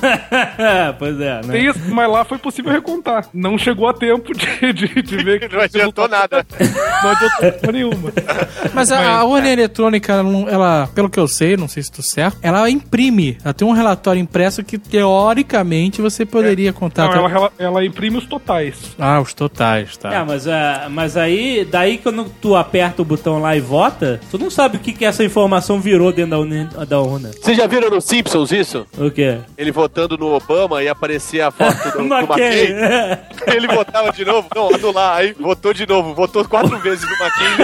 Speaker 3: cara?
Speaker 2: Pois é, né?
Speaker 6: Tem isso, mas lá foi possível recontar. Não chegou a tempo de, de, de ver que
Speaker 3: Não adiantou nada.
Speaker 6: Não adiantou porra nenhuma.
Speaker 5: Mas a, a urna eletrônica, ela, não- ela, pelo que eu sei, não sei se estou certo, ela imprime. Ela tem um relatório impresso que, teoricamente, você poderia contar.
Speaker 6: Não,
Speaker 5: até-
Speaker 6: ela, ela, ela imprime os totais.
Speaker 5: Ah, os totais, tá.
Speaker 2: É, mas, é, mas aí, daí quando tu aperta o botão lá e vota, tu não sabe o que, que essa informação virou dentro da urna. Da urna.
Speaker 3: Vocês já viram no Simpsons isso?
Speaker 2: O quê?
Speaker 3: Ele votando no Obama e aparecia a foto do, do
Speaker 2: McCain.
Speaker 3: McCain. Ele votava de novo. Não, anular. Aí votou de novo. Votou quatro vezes no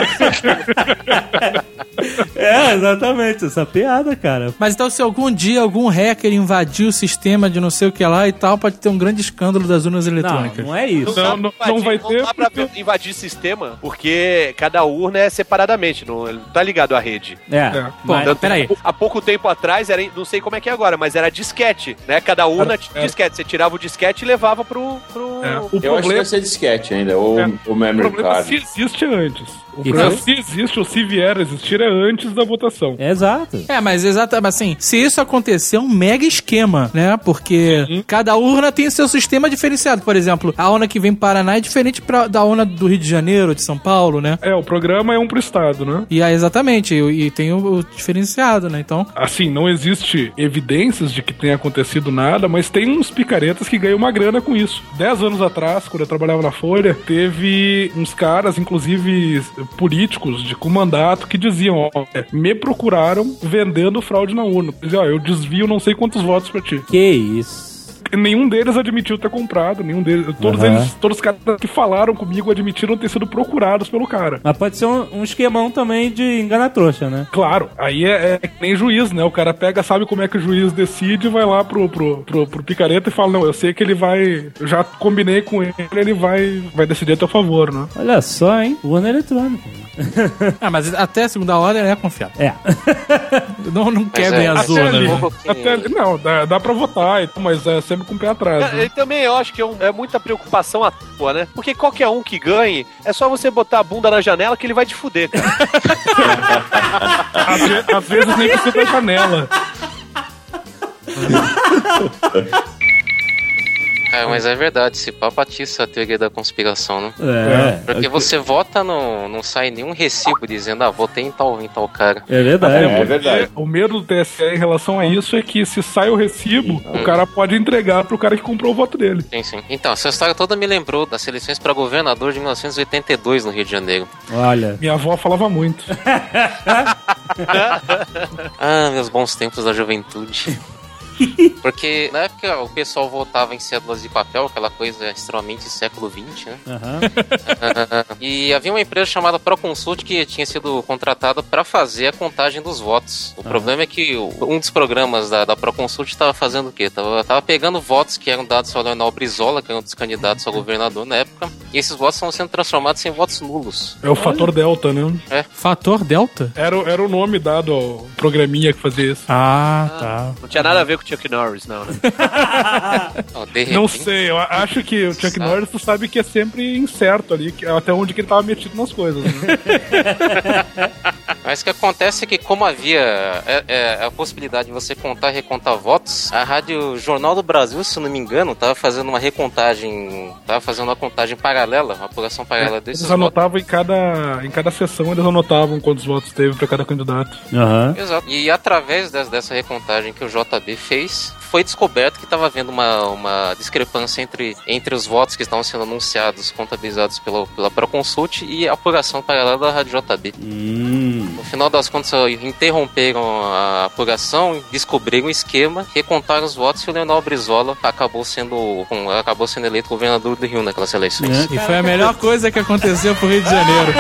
Speaker 3: McCain.
Speaker 2: É, exatamente, essa piada, cara.
Speaker 5: Mas então, se algum dia algum hacker invadir o sistema de não sei o que lá e tal, pode ter um grande escândalo das urnas
Speaker 2: Não,
Speaker 5: eletrônicas.
Speaker 2: não é isso.
Speaker 6: Não, não, não vai
Speaker 3: não
Speaker 6: ter.
Speaker 3: dá pra invadir sistema, porque cada urna é separadamente, não não tá ligado à rede.
Speaker 2: É,
Speaker 6: É.
Speaker 5: Bom,
Speaker 2: mas-
Speaker 3: Tanto
Speaker 5: peraí.
Speaker 3: que, Há pouco tempo atrás, era, não sei como é que é agora, mas era disquete, né? Cada urna tinha
Speaker 6: Era-
Speaker 3: disquete. Você tirava o disquete e levava pro... pro...
Speaker 6: É. O
Speaker 7: Eu acho que
Speaker 6: problema,
Speaker 7: vai ser disquete ainda, ou
Speaker 6: É.
Speaker 7: o
Speaker 6: o
Speaker 7: memory
Speaker 6: problema é se
Speaker 7: card.
Speaker 6: existe antes. O
Speaker 2: Que
Speaker 6: problema é
Speaker 2: foi?
Speaker 6: se existe ou se vier a existir é antes da votação.
Speaker 2: É, exato.
Speaker 5: É, mas exatamente assim, se isso acontecer, é um mega esquema, né? Porque
Speaker 6: Sim.
Speaker 5: cada urna tem seu sistema diferenciado. Por exemplo, a urna que vem para Paraná é diferente pra, da urna do Rio de Janeiro, de São Paulo, né?
Speaker 6: É, o programa é um pro Estado, né?
Speaker 5: E aí, exatamente, e, e tem o, o diferenciado, né? Então,
Speaker 6: Assim, não existe evidências de que tenha acontecido nada, mas tem uns picaretas que ganham uma grana com isso. Dez anos atrás, quando eu trabalhava na Folha, teve uns caras, inclusive políticos de com mandato, que diziam, ó, é, me procuraram vendendo fraude na urna. Diziam, ó, eu desvio não sei quantos votos pra ti.
Speaker 2: Que isso.
Speaker 6: Nenhum deles admitiu ter comprado, nenhum deles. Todos
Speaker 2: Aham.
Speaker 6: eles, todos os caras que falaram comigo admitiram ter sido procurados pelo cara.
Speaker 2: Mas pode ser um, um esquemão também de engana-trouxa, né?
Speaker 6: Claro, aí é, é que nem juiz, né? O cara pega, sabe como é que o juiz decide, vai lá pro, pro, pro, pro picareta e fala, não, eu sei que ele vai, eu já combinei com ele, ele vai, vai decidir a teu favor, né?
Speaker 2: Olha só, hein? Urna eletrônica.
Speaker 5: ah, mas até a segunda ordem é confiável.
Speaker 2: É.
Speaker 5: Não, não quer
Speaker 4: é,
Speaker 5: bem a
Speaker 4: até
Speaker 5: zona,
Speaker 6: ali,
Speaker 5: né?
Speaker 4: pouco que-
Speaker 6: até ali- não, dá, dá pra votar, mas é sempre com o pé atrás.
Speaker 3: Cara,
Speaker 6: Né?
Speaker 3: e também eu acho que é, um- é muita preocupação à toa, né? Porque qualquer um que ganhe, é só você botar a bunda na janela que ele vai te fuder, cara.
Speaker 6: Às, ve- às vezes nem precisa da janela.
Speaker 4: Cara, mas é verdade, se papatiça a teoria da conspiração, né?
Speaker 2: É.
Speaker 4: Porque você vota, no, não sai nenhum recibo dizendo, ah, votei em tal, em tal cara.
Speaker 2: É verdade.
Speaker 7: É verdade.
Speaker 6: O medo do T S E em relação a isso é que se sai o recibo, o cara pode entregar pro cara que comprou o voto dele.
Speaker 4: Sim, sim. Então, essa história toda me lembrou das eleições para governador de mil novecentos e oitenta e dois no Rio de Janeiro.
Speaker 2: Olha.
Speaker 6: Minha avó falava muito.
Speaker 4: Ah, meus bons tempos da juventude. Porque na época o pessoal votava em cédulas de papel, aquela coisa extremamente século vinte, né? Uhum. E havia uma empresa chamada Proconsult que tinha sido contratada para fazer a contagem dos votos. O uhum. problema é que um dos programas da, da Proconsult estava fazendo o quê? Tava, tava pegando votos que eram dados ao Leonel Brizola, que era um dos candidatos a governador na época, e esses votos estão sendo transformados em votos nulos.
Speaker 6: É o fator delta, né?
Speaker 5: É. Fator delta?
Speaker 6: Era, era o nome dado ao programinha que fazia isso.
Speaker 5: Ah, ah tá.
Speaker 3: Não tinha nada a ver com o Chuck Norris, não, né?
Speaker 6: Não, repente, não sei, eu acho que o Chuck sabe. Norris, tu sabe que é sempre incerto ali, até onde que ele tava metido nas coisas, né?
Speaker 4: Mas o que acontece é que, como havia é, é, a possibilidade de você contar e recontar votos, a Rádio Jornal do Brasil, se não me engano, estava fazendo uma recontagem, estava fazendo uma contagem paralela, uma apuração paralela
Speaker 6: é,
Speaker 4: desses
Speaker 6: eles anotavam votos. Em cada, em cada sessão, eles anotavam quantos votos teve para cada candidato.
Speaker 5: Uhum.
Speaker 4: Exato. E através dessa, dessa recontagem que o J B fez, foi descoberto que estava havendo uma, uma discrepância entre, entre os votos que estavam sendo anunciados, contabilizados pela, pela Proconsult e a apuração paralela da Rádio J B.
Speaker 5: Hum.
Speaker 4: No final das contas, interromperam a apuração, descobriram o esquema, recontaram os votos e o Leonel Brizola acabou sendo, acabou sendo eleito governador do Rio naquelas eleições.
Speaker 5: É, e foi a melhor coisa que aconteceu pro Rio de Janeiro.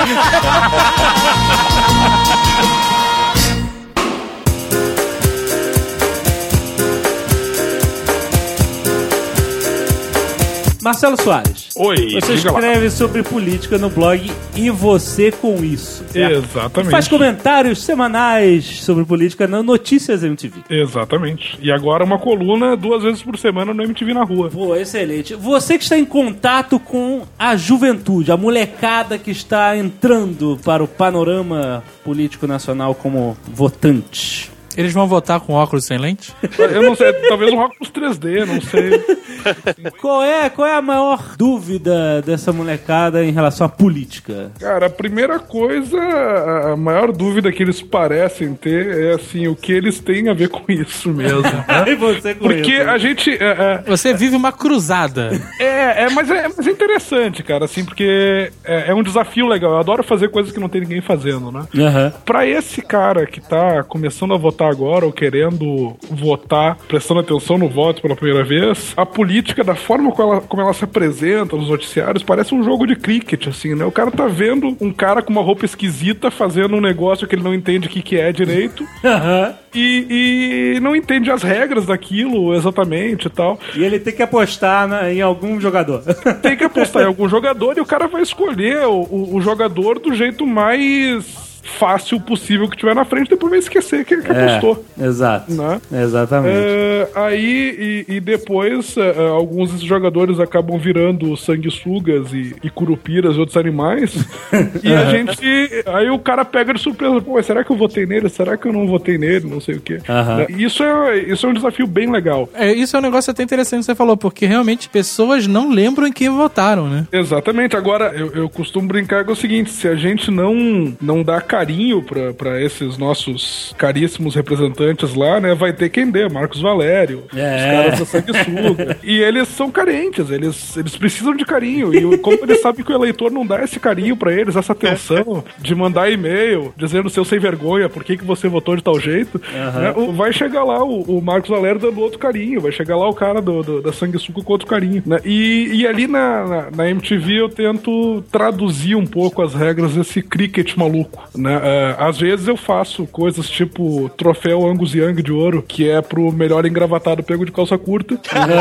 Speaker 2: Marcelo Soares.
Speaker 6: Oi,
Speaker 2: você escreve lá. Sobre política no blog E Você Com Isso. Certo?
Speaker 6: Exatamente.
Speaker 2: Faz comentários semanais sobre política na Notícias M T V.
Speaker 6: Exatamente. E agora uma coluna duas vezes por semana no M T V na rua.
Speaker 2: Pô, excelente. Você que está em contato com a juventude, a molecada que está entrando para o panorama político nacional como votante.
Speaker 5: Eles vão votar com óculos sem lente?
Speaker 6: Eu não sei, talvez um óculos três D, não sei.
Speaker 2: Qual é, qual é a maior dúvida dessa molecada em relação à política?
Speaker 6: Cara, a primeira coisa, a maior dúvida que eles parecem ter é assim, o que eles têm a ver com isso mesmo. Né?
Speaker 2: E você com
Speaker 6: Porque
Speaker 2: isso?
Speaker 6: a gente... É, é,
Speaker 5: você vive uma cruzada.
Speaker 6: É, é, mas é, mas é interessante, cara, assim, porque é, é um desafio legal. Eu adoro fazer coisas que não tem ninguém fazendo, né?
Speaker 2: Uhum.
Speaker 6: Pra esse cara que tá começando a votar agora ou querendo votar, prestando atenção no voto pela primeira vez, a política, da forma como ela, como ela se apresenta nos noticiários, parece um jogo de cricket, assim, né? O cara tá vendo um cara com uma roupa esquisita fazendo um negócio que ele não entende o que, que é direito
Speaker 2: uhum.
Speaker 6: e, e não entende as regras daquilo exatamente e tal.
Speaker 2: E ele tem que apostar na, em algum jogador.
Speaker 6: Tem que apostar em algum jogador e o cara vai escolher o, o, o jogador do jeito mais fácil possível que tiver na frente, depois vai esquecer que ele que
Speaker 2: é,
Speaker 6: apostou.
Speaker 2: Exato.
Speaker 6: Né?
Speaker 2: Exatamente.
Speaker 6: É, aí, e, e depois, é, alguns desses jogadores acabam virando sanguessugas e, e curupiras e outros animais. E a gente... Aí o cara pega de surpresa. Pô, será que eu votei nele? Será que eu não votei nele? Não sei o quê.
Speaker 2: Uhum.
Speaker 6: Isso, é, isso é um desafio bem legal.
Speaker 5: É, isso é um negócio até interessante que você falou, porque realmente pessoas não lembram em quem votaram, né?
Speaker 6: Exatamente. Agora, eu, eu costumo brincar com o seguinte, se a gente não, não dá carinho pra, pra esses nossos caríssimos representantes lá, né? Vai ter quem dê, Marcos Valério,
Speaker 2: é.
Speaker 6: os caras da sanguessuga. E eles são carentes, eles, eles precisam de carinho. E como eles sabem que o eleitor não dá esse carinho pra eles, essa atenção de mandar e-mail dizendo seu sem vergonha, por que, que você votou de tal jeito, uhum. né? o, vai chegar lá o, o Marcos Valério dando outro carinho, vai chegar lá o cara do, do, da sanguessuga com outro carinho, né? E, e ali na, na, na M T V eu tento traduzir um pouco as regras desse cricket maluco, né? Uh, às vezes eu faço coisas tipo troféu Angus Young de ouro, que é pro melhor engravatado pego de calça curta.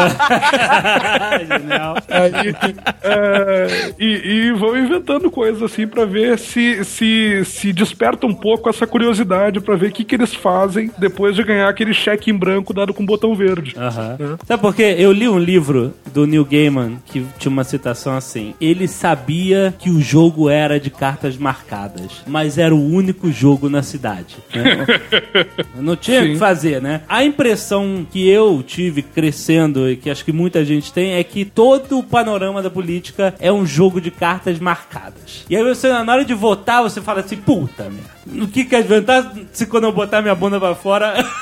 Speaker 2: Genial.
Speaker 6: Aí, uh, e, e vão inventando coisas assim pra ver se, se, se desperta um pouco essa curiosidade pra ver o que, que eles fazem depois de ganhar aquele cheque em branco dado com botão verde.
Speaker 2: Uhum. É. Sabe por quê? Eu li um livro do Neil Gaiman que tinha uma citação assim: ele sabia que o jogo era de cartas marcadas, mas era o único jogo na cidade, né? Não tinha o que fazer, né? A impressão que eu tive crescendo e que acho que muita gente tem é que todo o panorama da política é um jogo de cartas marcadas. E aí você, na hora de votar, você fala assim, puta merda, o que que adiantar se quando eu botar minha bunda pra fora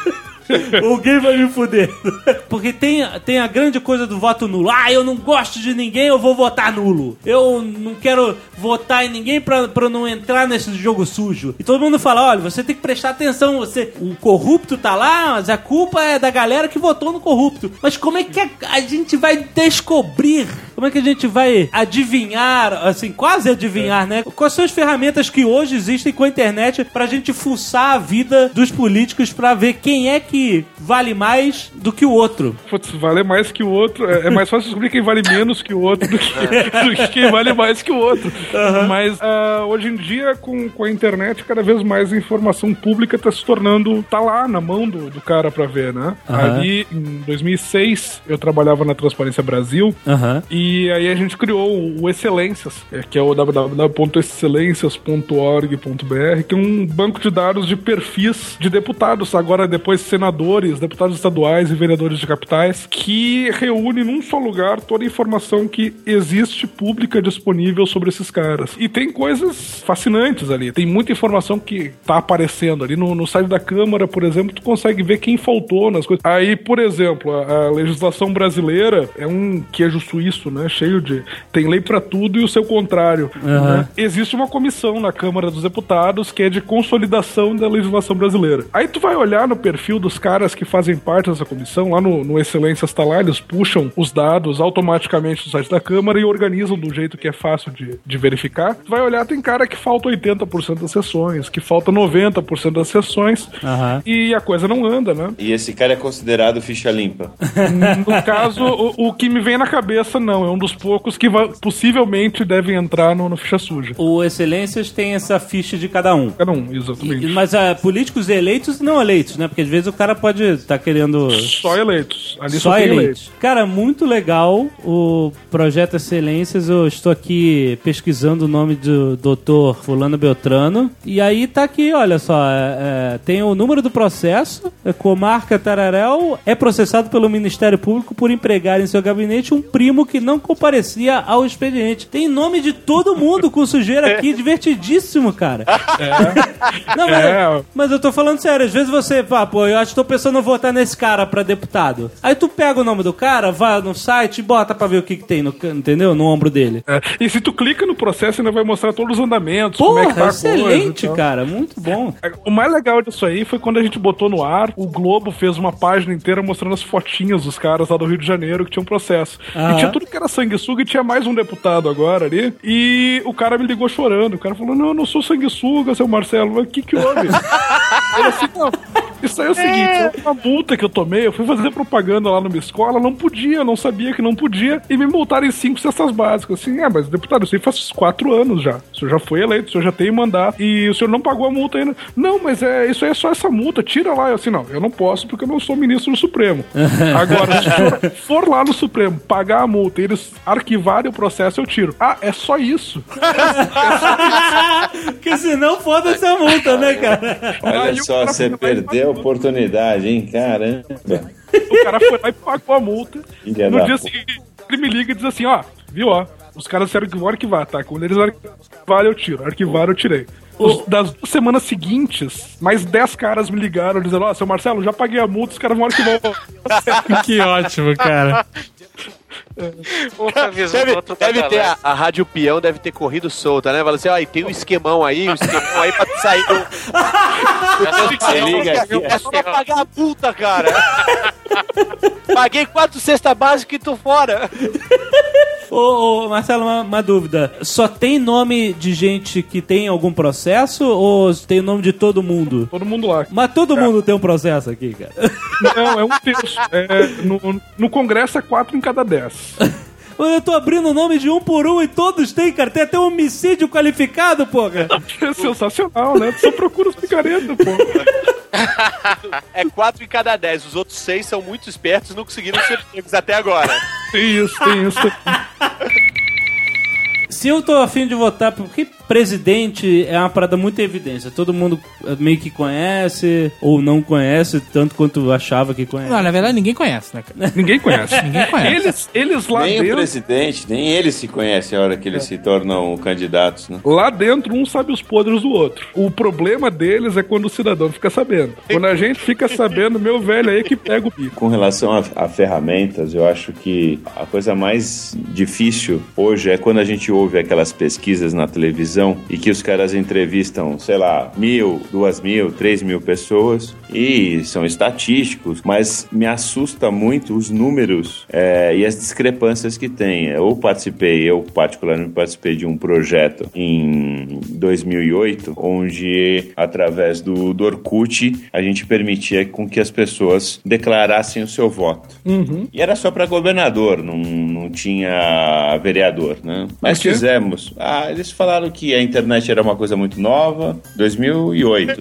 Speaker 2: Alguém vai me fuder. Porque tem, tem a grande coisa do voto nulo. Ah, eu não gosto de ninguém, eu vou votar nulo. Eu não quero votar em ninguém pra, pra não entrar nesse jogo sujo. E todo mundo fala, olha, você tem que prestar atenção. Você, o corrupto tá lá, mas a culpa é da galera que votou no corrupto. Mas como é que a, a gente vai descobrir? Como é que a gente vai adivinhar, assim, quase adivinhar, né? Quais são as ferramentas que hoje existem com a internet pra gente fuçar a vida dos políticos pra ver quem é que vale mais do que o outro?
Speaker 6: Putz, vale mais que o outro. É, é mais fácil descobrir quem vale menos que o outro do que, do que quem vale mais que o outro. Uhum. Mas uh, hoje em dia, com, com a internet, cada vez mais a informação pública tá se tornando... tá lá na mão do, do cara pra ver, né? Uhum. Ali, em dois mil e seis, eu trabalhava na Transparência Brasil. Uhum. E aí a gente criou o Excelências, que é o w w w ponto excelências ponto org ponto b r, que é um banco de dados de perfis de deputados, agora depois senadores, deputados estaduais e vereadores de capitais, que reúne num só lugar toda a informação que existe pública disponível sobre esses caras. E tem coisas fascinantes ali, tem muita informação que tá aparecendo ali no, no site da Câmara, por exemplo, tu consegue ver quem faltou nas coisas. Aí, por exemplo, a, a legislação brasileira é um queijo suíço, né, cheio de... tem lei pra tudo e o seu contrário. Uhum. Né? Existe uma comissão na Câmara dos Deputados que é de consolidação da legislação brasileira. Aí tu vai olhar no perfil dos caras que fazem parte dessa comissão, lá no, no Excelências tá lá, eles puxam os dados automaticamente do site da Câmara e organizam do jeito que é fácil de, de verificar. Tu vai olhar, tem cara que falta oitenta por cento das sessões, que falta noventa por cento das sessões, uhum. E a coisa não anda, né?
Speaker 7: E esse cara é considerado ficha limpa?
Speaker 6: No caso, o, o que me vem na cabeça, não. É um dos poucos que vai, possivelmente devem entrar no, no ficha suja.
Speaker 2: O Excelências tem essa ficha de cada um.
Speaker 6: Cada um, exatamente.
Speaker 2: E, mas uh, políticos eleitos e não eleitos, né? Porque às vezes o cara pode estar tá querendo...
Speaker 6: Só eleitos. Ali
Speaker 2: só
Speaker 6: só
Speaker 2: eleitos.
Speaker 6: eleitos.
Speaker 2: Cara, muito legal o projeto Excelências. Eu estou aqui pesquisando o nome do doutor Fulano Beltrano. E aí tá aqui, olha só. É, é, tem o número do processo. É, comarca Tararel é processado pelo Ministério Público por empregar em seu gabinete um primo que não comparecia ao expediente. Tem nome de todo mundo com sujeira aqui. Divertidíssimo, cara. É. Não, mas, é. mas eu tô falando sério. Às vezes você, pá, pô, eu acho que tô pensando em votar nesse cara pra deputado. Aí tu pega o nome do cara, vai no site e bota pra ver o que que tem, no, entendeu? No ombro dele.
Speaker 6: É. E se tu clica no processo, ainda vai mostrar todos os andamentos.
Speaker 2: Porra,
Speaker 6: como é que tá
Speaker 2: excelente,
Speaker 6: a coisa,
Speaker 2: cara. Muito bom.
Speaker 6: O mais legal disso aí foi quando a gente botou no ar, o Globo fez uma página inteira mostrando as fotinhas dos caras lá do Rio de Janeiro que tinham processo. Ah. E tinha tudo que era sanguessuga e tinha mais um deputado agora ali. E o cara me ligou chorando. O cara falou, não, eu não sou sanguessuga, seu Marcelo. Mas o que que houve? Ele assim, não, isso aí é o seguinte, é uma multa que eu tomei, eu fui fazer propaganda lá numa escola, não podia, não sabia que não podia, e me multaram em cinco cestas básicas. Assim, é, mas deputado, isso aí faz quatro anos já. O senhor já foi eleito, o senhor já tem mandato, e o senhor não pagou a multa ainda. Não, mas é, isso aí é só essa multa, tira lá. Eu assim, não, eu não posso porque eu não sou ministro do Supremo. Agora, se o senhor for lá no Supremo, pagar a multa e eles arquivarem o processo, eu tiro. Ah, é só isso. É só
Speaker 2: isso. Porque senão foda-se a multa, né, cara?
Speaker 7: Olha aí, só, você perdeu a oportunidade, hein, caramba.
Speaker 6: O cara foi lá e pagou a multa.
Speaker 7: Filha
Speaker 6: no dia
Speaker 7: da
Speaker 6: seguinte, ele me liga e diz assim, ó, viu, ó, os caras disseram que vão arquivar, tá? Quando eles arquivaram, eu tiro. Arquivaram, eu tirei. Os, das duas semanas seguintes, mais dez caras me ligaram dizendo, ó, oh, seu Marcelo, já paguei a multa, os caras vão arquivar.
Speaker 5: Que ótimo, cara.
Speaker 3: Cara, deve deve ter a, a Rádio Peão deve ter corrido solta, né? Fala assim, ó, e tem um esquemão aí, um esquemão aí pra sair do...
Speaker 7: Você liga aqui.
Speaker 3: É só pagar a multa, cara. Paguei quatro cestas básicas e tô fora.
Speaker 2: Ô, ô, Marcelo, uma, uma dúvida. Só tem nome de gente que tem algum processo ou tem o nome de todo mundo?
Speaker 6: Todo mundo lá.
Speaker 2: Mas todo é. mundo tem um processo aqui, cara.
Speaker 6: Não, é um terço. É, no, no Congresso é quatro em cada dez.
Speaker 2: Eu tô abrindo o nome de um por um e todos têm, cara. Tem até um homicídio qualificado, porra.
Speaker 6: É sensacional, né? Só procura os picaretas, porra.
Speaker 3: É quatro em cada dez. Os outros seis são muito espertos e não conseguiram ser pegos até agora.
Speaker 6: Tem isso, tem isso.
Speaker 2: se eu tô afim de votar, porque presidente é uma parada muito evidência. Todo mundo meio que conhece ou não conhece, tanto quanto achava que conhece.
Speaker 5: Não, na verdade ninguém conhece, né, cara?
Speaker 6: Ninguém conhece.
Speaker 5: Ninguém conhece.
Speaker 6: Eles, eles lá
Speaker 7: nem
Speaker 6: dentro...
Speaker 7: o presidente, nem eles se conhecem a hora que eles é. se tornam candidatos, né?
Speaker 6: Lá dentro, um sabe os podres do outro. O problema deles é quando o cidadão fica sabendo. Quando a gente fica sabendo, meu velho aí que pega o bico.
Speaker 7: Com relação a, a ferramentas, eu acho que a coisa mais difícil hoje é quando a gente ouve aquelas pesquisas na televisão e que os caras entrevistam, sei lá, mil, duas mil, três mil pessoas e são estatísticos, mas me assusta muito os números é, e as discrepâncias que tem. Eu participei, eu particularmente participei de um projeto em dois mil e oito, onde através do, do Orkut a gente permitia com que as pessoas declarassem o seu voto.
Speaker 6: Uhum.
Speaker 7: E era só para governador, não, não tinha vereador, né? Mas fizemos. Ah, eles falaram que a internet era uma coisa muito nova, dois mil e oito.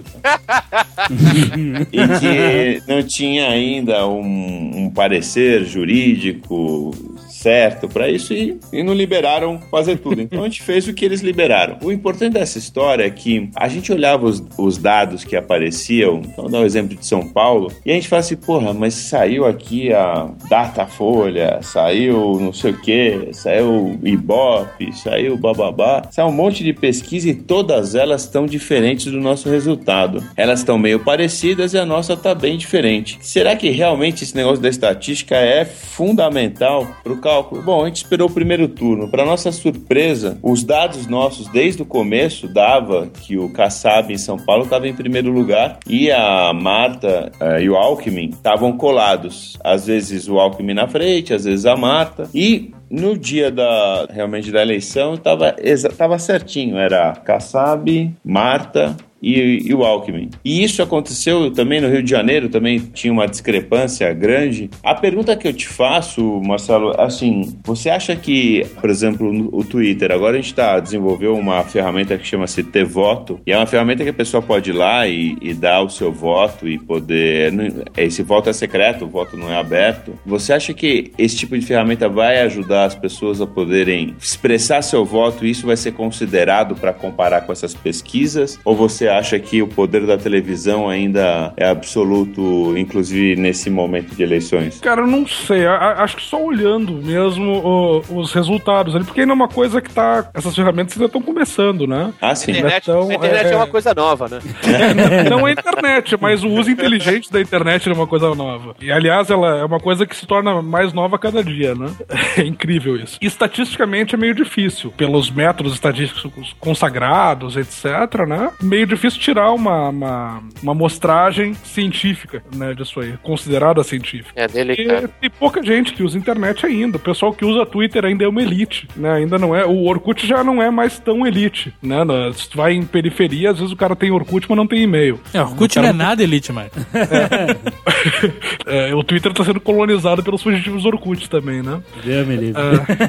Speaker 7: E que não tinha ainda um, um parecer jurídico certo para isso e, e não liberaram fazer tudo. Então a gente fez o que eles liberaram. O importante dessa história é que a gente olhava os, os dados que apareciam, então vou dar o um exemplo de São Paulo, e a gente fala assim, porra, mas saiu aqui a Datafolha, saiu não sei o que, saiu Ibope, saiu bababá, saiu um monte de pesquisa e todas elas estão diferentes do nosso resultado. Elas estão meio parecidas e a nossa está bem diferente. Será que realmente esse negócio da estatística é fundamental para o cálculo? Bom, a gente esperou o primeiro turno. Para nossa surpresa, os dados nossos desde o começo dava que o Kassab em São Paulo estava em primeiro lugar e a Marta uh, e o Alckmin estavam colados. Às vezes o Alckmin na frente, às vezes a Marta. E no dia da, realmente da eleição estava tava certinho. Era Kassab, Marta e, e o Alckmin. E isso aconteceu também no Rio de Janeiro, também tinha uma discrepância grande. A pergunta que eu te faço, Marcelo, assim, você acha que, por exemplo, no, o Twitter, agora a gente tá, desenvolveu uma ferramenta que chama-se T-Voto, e é uma ferramenta que a pessoa pode ir lá e, e dar o seu voto e poder... Esse voto é secreto, o voto não é aberto. Você acha que esse tipo de ferramenta vai ajudar as pessoas a poderem expressar seu voto e isso vai ser considerado para comparar com essas pesquisas? Ou você acha que o poder da televisão ainda é absoluto, inclusive nesse momento de eleições?
Speaker 6: Cara, eu não sei. A, acho que só olhando mesmo o, os resultados ali, porque ainda é uma coisa que tá... Essas ferramentas ainda estão começando, né?
Speaker 7: Ah, sim.
Speaker 3: A internet, então, a internet é, é uma coisa nova, né?
Speaker 6: É, não, não é a internet, mas o uso inteligente da internet é uma coisa nova. E, aliás, ela é uma coisa que se torna mais nova a cada dia, né? É incrível isso. E, estatisticamente é meio difícil, pelos métodos estatísticos consagrados, etc, né? Meio difícil tirar uma, uma, uma amostragem científica, né, disso aí, considerada científica.
Speaker 4: É delicado.
Speaker 6: E tem pouca gente que usa internet ainda. O pessoal que usa Twitter ainda é uma elite, né? Ainda não é. O Orkut já não é mais tão elite, né? Se tu vai em periferia, às vezes o cara tem Orkut, mas não tem e-mail.
Speaker 5: É, o Orkut não é nada elite mais.
Speaker 6: É. É, o Twitter tá sendo colonizado pelos fugitivos Orkut também, né?
Speaker 2: Deus me livre.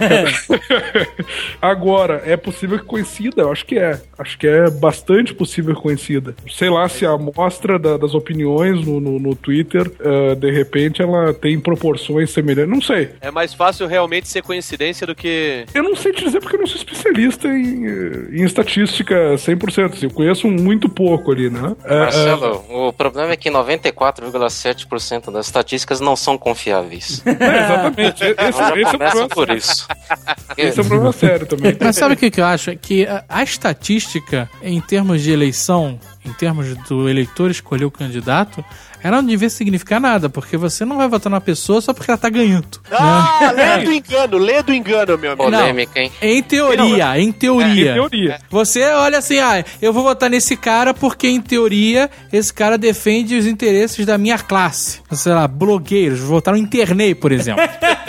Speaker 6: É. Agora, é possível que coincida? Eu acho que é. Acho que é bastante possível que coincida. Sei lá se a amostra da, das opiniões no, no, no Twitter, uh, de repente, ela tem proporções semelhantes. Não sei.
Speaker 3: É mais fácil realmente ser coincidência do que...
Speaker 6: Eu não sei te dizer porque eu não sou especialista em, em estatística cem por cento. Assim, eu conheço muito pouco ali, né?
Speaker 4: Marcelo, uh, uh... o problema é que noventa e quatro vírgula sete por cento das estatísticas não são confiáveis.
Speaker 6: É, exatamente. Esse,
Speaker 4: esse
Speaker 6: esse
Speaker 4: começa
Speaker 6: é o
Speaker 4: por isso.
Speaker 6: Esse é um problema sério também.
Speaker 5: Mas sabe o que, que eu acho? Que a, a estatística, em termos de eleição, em termos do eleitor escolher o candidato, ela não devia significar nada, porque você não vai votar numa pessoa só porque ela tá ganhando.
Speaker 3: Ah,
Speaker 5: né?
Speaker 3: lê do engano, lê do engano, meu amigo.
Speaker 4: Polêmica, hein?
Speaker 5: Em teoria, em teoria.
Speaker 6: É, em teoria.
Speaker 5: Você olha assim, ah, eu vou votar nesse cara porque, em teoria, esse cara defende os interesses da minha classe. Sei lá, blogueiros, vou votar no Internei, por exemplo.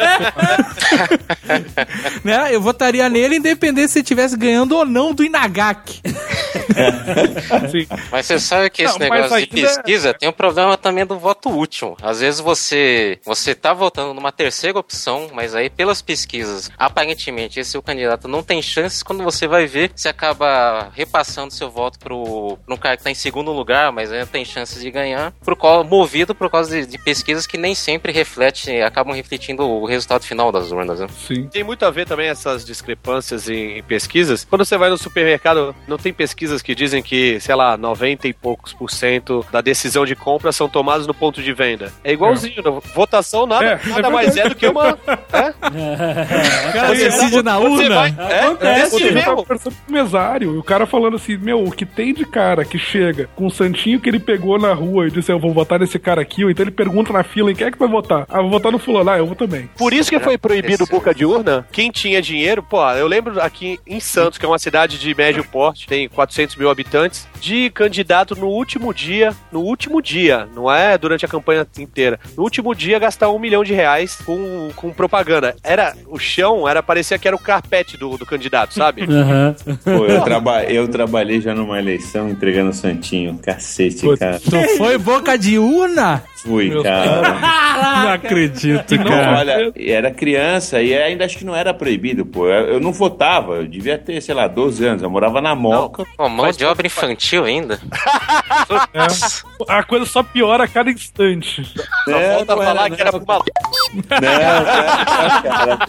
Speaker 5: Né? Eu votaria nele independente se ele estivesse ganhando ou não do Inagaki.
Speaker 6: Sim.
Speaker 4: Mas você sabe que esse não, negócio de pesquisa é... tem um problema também do voto útil. Às vezes você, você tá votando numa terceira opção, mas aí pelas pesquisas, aparentemente esse seu candidato não tem chances. Quando você vai ver, você acaba repassando seu voto pro, pro cara que tá em segundo lugar, mas ainda tem chances de ganhar, por qual, movido por causa de, de pesquisas que nem sempre refletem, acabam refletindo o resultado final das urnas, né?
Speaker 6: Sim.
Speaker 3: Tem muito a ver também essas discrepâncias em, em pesquisas. Quando você vai no supermercado, não tem pesquisas que dizem que, sei lá, noventa e poucos por cento da decisão de compra são tomadas no ponto de venda. É igualzinho, é. Votação nada, é, nada é mais é do que uma... É?
Speaker 5: O cara decide na urna.
Speaker 3: Vai, é, é,
Speaker 6: é, você tá conversando com o mesário, e o cara falando assim, meu, o que tem de cara que chega com o santinho que ele pegou na rua e disse, eu vou votar nesse cara aqui, ou então ele pergunta na fila, em quem é que vai votar? Ah, vou votar no fulano, ah, eu vou também.
Speaker 3: Por isso que foi proibido boca de urna, quem tinha dinheiro, pô, eu lembro aqui em Santos, que é uma cidade de médio porte, tem quatrocentos mil habitantes, de candidato no último dia, no último dia, não é durante a campanha inteira, no último dia gastar um milhão de reais com, com propaganda. Era, o chão, era, parecia que era o carpete do, do candidato, sabe?
Speaker 7: Uhum. Pô, eu, traba, eu trabalhei já numa eleição entregando santinho, cacete, Pô, cara.
Speaker 5: Tu foi boca de urna?
Speaker 7: Fui, Meu cara.
Speaker 5: Não acredito,
Speaker 7: não,
Speaker 5: cara.
Speaker 7: Olha, era criança e ainda acho que não era proibido, pô. Eu, eu não votava, eu devia ter, sei lá, doze anos. Eu morava na Moca.
Speaker 4: Pô, mão de obra infantil ainda.
Speaker 6: É. A coisa só piora a cada instante.
Speaker 3: Só é, volta a falar era, que era pro maluco.
Speaker 7: Não, não, cara.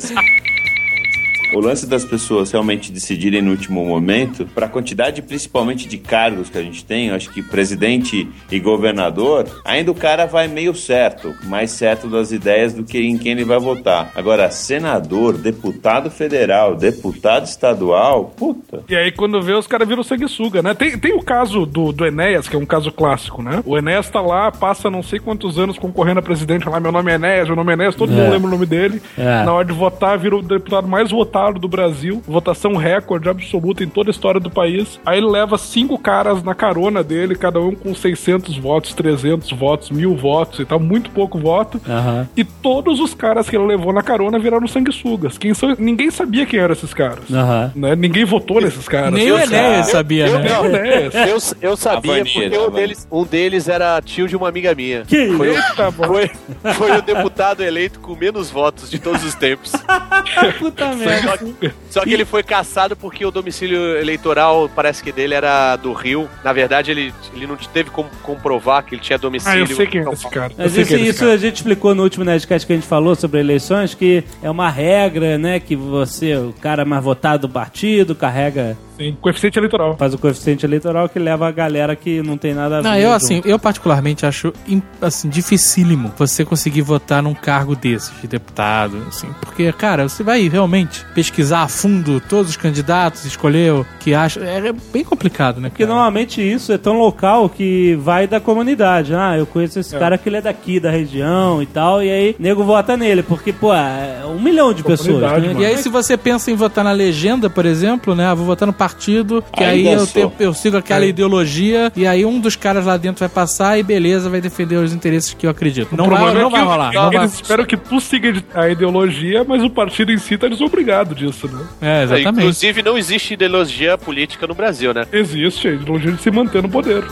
Speaker 7: O lance das pessoas realmente decidirem no último momento, para a quantidade principalmente de cargos que a gente tem, eu acho que presidente e governador, ainda o cara vai meio certo, mais certo das ideias do que em quem ele vai votar. Agora, senador, deputado federal, deputado estadual, puta.
Speaker 6: E aí quando vê, os caras viram sanguessuga, né? Tem, tem o caso do, do Enéas, que é um caso clássico, né? O Enéas tá lá, passa não sei quantos anos concorrendo a presidente, lá, meu nome é Enéas, meu nome é Enéas, todo é. mundo lembra o nome dele. É. Na hora de votar, vira o deputado mais votado do Brasil, votação recorde absoluta em toda a história do país. Aí ele leva cinco caras na carona dele, cada um com seiscentos votos, trezentos votos, mil votos e tal, muito pouco voto. Uhum. E todos os caras que ele levou na carona viraram sanguessugas. Quem são? Ninguém sabia quem eram esses caras. Uhum. Né? Ninguém votou nesses caras.
Speaker 5: Nem o Enéas sabia,
Speaker 3: eu,
Speaker 5: né?
Speaker 3: Eu, eu, eu, eu sabia porque um deles, um deles era tio de uma amiga minha.
Speaker 6: Que
Speaker 3: foi,
Speaker 6: Eita,
Speaker 3: foi, foi o deputado eleito com menos votos de todos os tempos.
Speaker 5: Puta merda.
Speaker 3: Só que, só que ele foi caçado porque o domicílio eleitoral, parece que dele era do Rio. Na verdade, ele, ele não teve como comprovar que ele tinha domicílio.
Speaker 6: Ah, eu sei quem é esse cara.
Speaker 2: Mas isso,
Speaker 6: é
Speaker 2: isso
Speaker 6: cara.
Speaker 2: a gente explicou no último Nerdcast que a gente falou sobre eleições, que é uma regra, né, que você, o cara mais votado do partido, carrega...
Speaker 6: Sim, coeficiente eleitoral.
Speaker 2: Faz o coeficiente eleitoral que leva a galera que não tem nada a ver.
Speaker 5: Não, eu assim, eu particularmente acho assim, dificílimo você conseguir votar num cargo desses, de deputado, assim, porque, cara, você vai realmente pesquisar a fundo todos os candidatos, escolher o que acha, é bem complicado, né,
Speaker 2: porque cara? Normalmente isso é tão local que vai da comunidade. Ah, eu conheço esse é. cara que ele é daqui, da região e tal, e aí nego vota nele, porque, pô, é um milhão de pessoas. Né?
Speaker 5: E aí se você pensa em votar na legenda, por exemplo, né, ah, vou votar no partido partido, que aí eu, te, eu sigo aquela é. ideologia, e aí um dos caras lá dentro vai passar e beleza, vai defender os interesses que eu acredito. Não, vai, não é vai rolar. Não
Speaker 6: eles
Speaker 5: vai...
Speaker 6: esperam que tu siga a ideologia, mas o partido em si tá desobrigado disso, né?
Speaker 5: É, exatamente.
Speaker 3: É, inclusive, não existe ideologia política no Brasil, né?
Speaker 6: Existe, a ideologia de se manter no poder.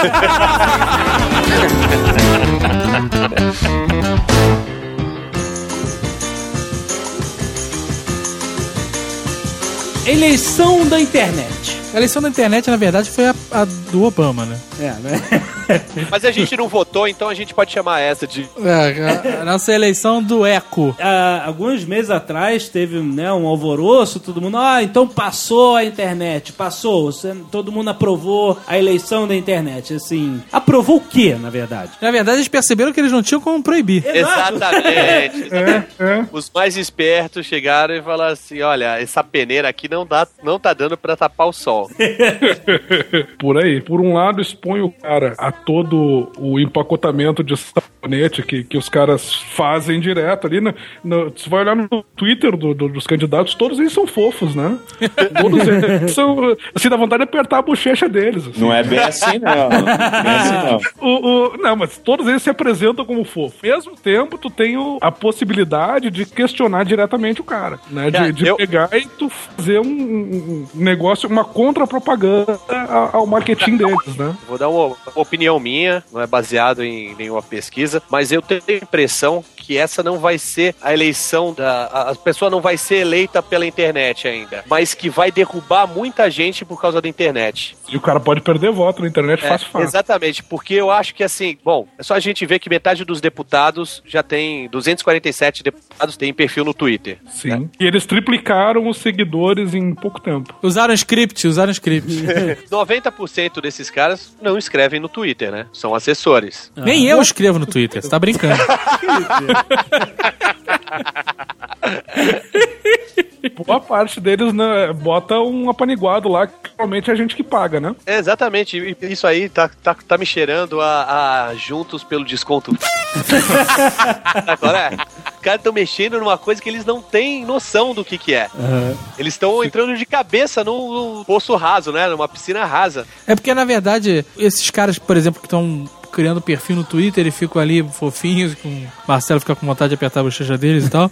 Speaker 2: Eleição da internet.
Speaker 5: A eleição da internet, na verdade, foi a, a do Obama, né?
Speaker 2: É, né?
Speaker 3: Mas a gente não votou, então a gente pode chamar essa de...
Speaker 5: É, a, a nossa eleição do eco.
Speaker 2: Há alguns meses atrás teve, né, um alvoroço, todo mundo, ah, então passou a internet, passou, todo mundo aprovou a eleição da internet, assim, aprovou o quê, na verdade?
Speaker 5: Na verdade, eles perceberam que eles não tinham como proibir.
Speaker 3: Exatamente. É, é. Os mais espertos chegaram e falaram assim, olha, essa peneira aqui não, dá, não tá dando pra tapar o sol.
Speaker 6: Por aí. Por um lado, expõe o cara a todo o empacotamento de sabonete que, que os caras fazem direto ali. No, no, você vai olhar no Twitter do, do, dos candidatos, todos eles são fofos, né? Todos eles são... Assim, dá vontade de apertar a bochecha deles. Assim.
Speaker 7: Não é bem assim, não. Não é bem assim, não.
Speaker 6: O, o, não, mas todos eles se apresentam como fofo. Ao mesmo tempo, tu tem o, a possibilidade de questionar diretamente o cara, né? De, de eu... pegar e tu fazer um, um negócio, uma contrapropaganda ao marketing deles, né?
Speaker 3: Vou dar uma opinião minha, não é baseado em nenhuma pesquisa, mas eu tenho a impressão que essa não vai ser a eleição da... A pessoa não vai ser eleita pela internet ainda, mas que vai derrubar muita gente por causa da internet.
Speaker 6: E o cara pode perder voto na internet
Speaker 3: é,
Speaker 6: fácil, fácil.
Speaker 3: Exatamente, porque eu acho que assim, bom, é só a gente ver que metade dos deputados já tem, duzentos e quarenta e sete deputados tem perfil no Twitter.
Speaker 6: Sim,
Speaker 3: né?
Speaker 6: E eles triplicaram os seguidores em pouco tempo.
Speaker 5: Usaram script, usaram script.
Speaker 3: noventa por cento desses caras não escrevem no Twitter, né? São assessores.
Speaker 5: Ah, Nem eu escrevo no Twitter, você tá brincando.
Speaker 6: Boa parte deles, né, bota um apaniguado lá, que realmente é a gente que paga, né?
Speaker 3: É, exatamente, isso aí tá, tá, tá me cheirando a, a juntos pelo desconto. Agora é, os caras estão mexendo numa coisa que eles não têm noção do que que é. Uhum. Eles estão entrando de cabeça num, num poço raso, né, numa piscina rasa.
Speaker 5: É porque, na verdade, esses caras, por exemplo, que estão criando perfil no Twitter e ficam ali fofinhos, com o Marcelo fica com vontade de apertar a bochecha deles e tal.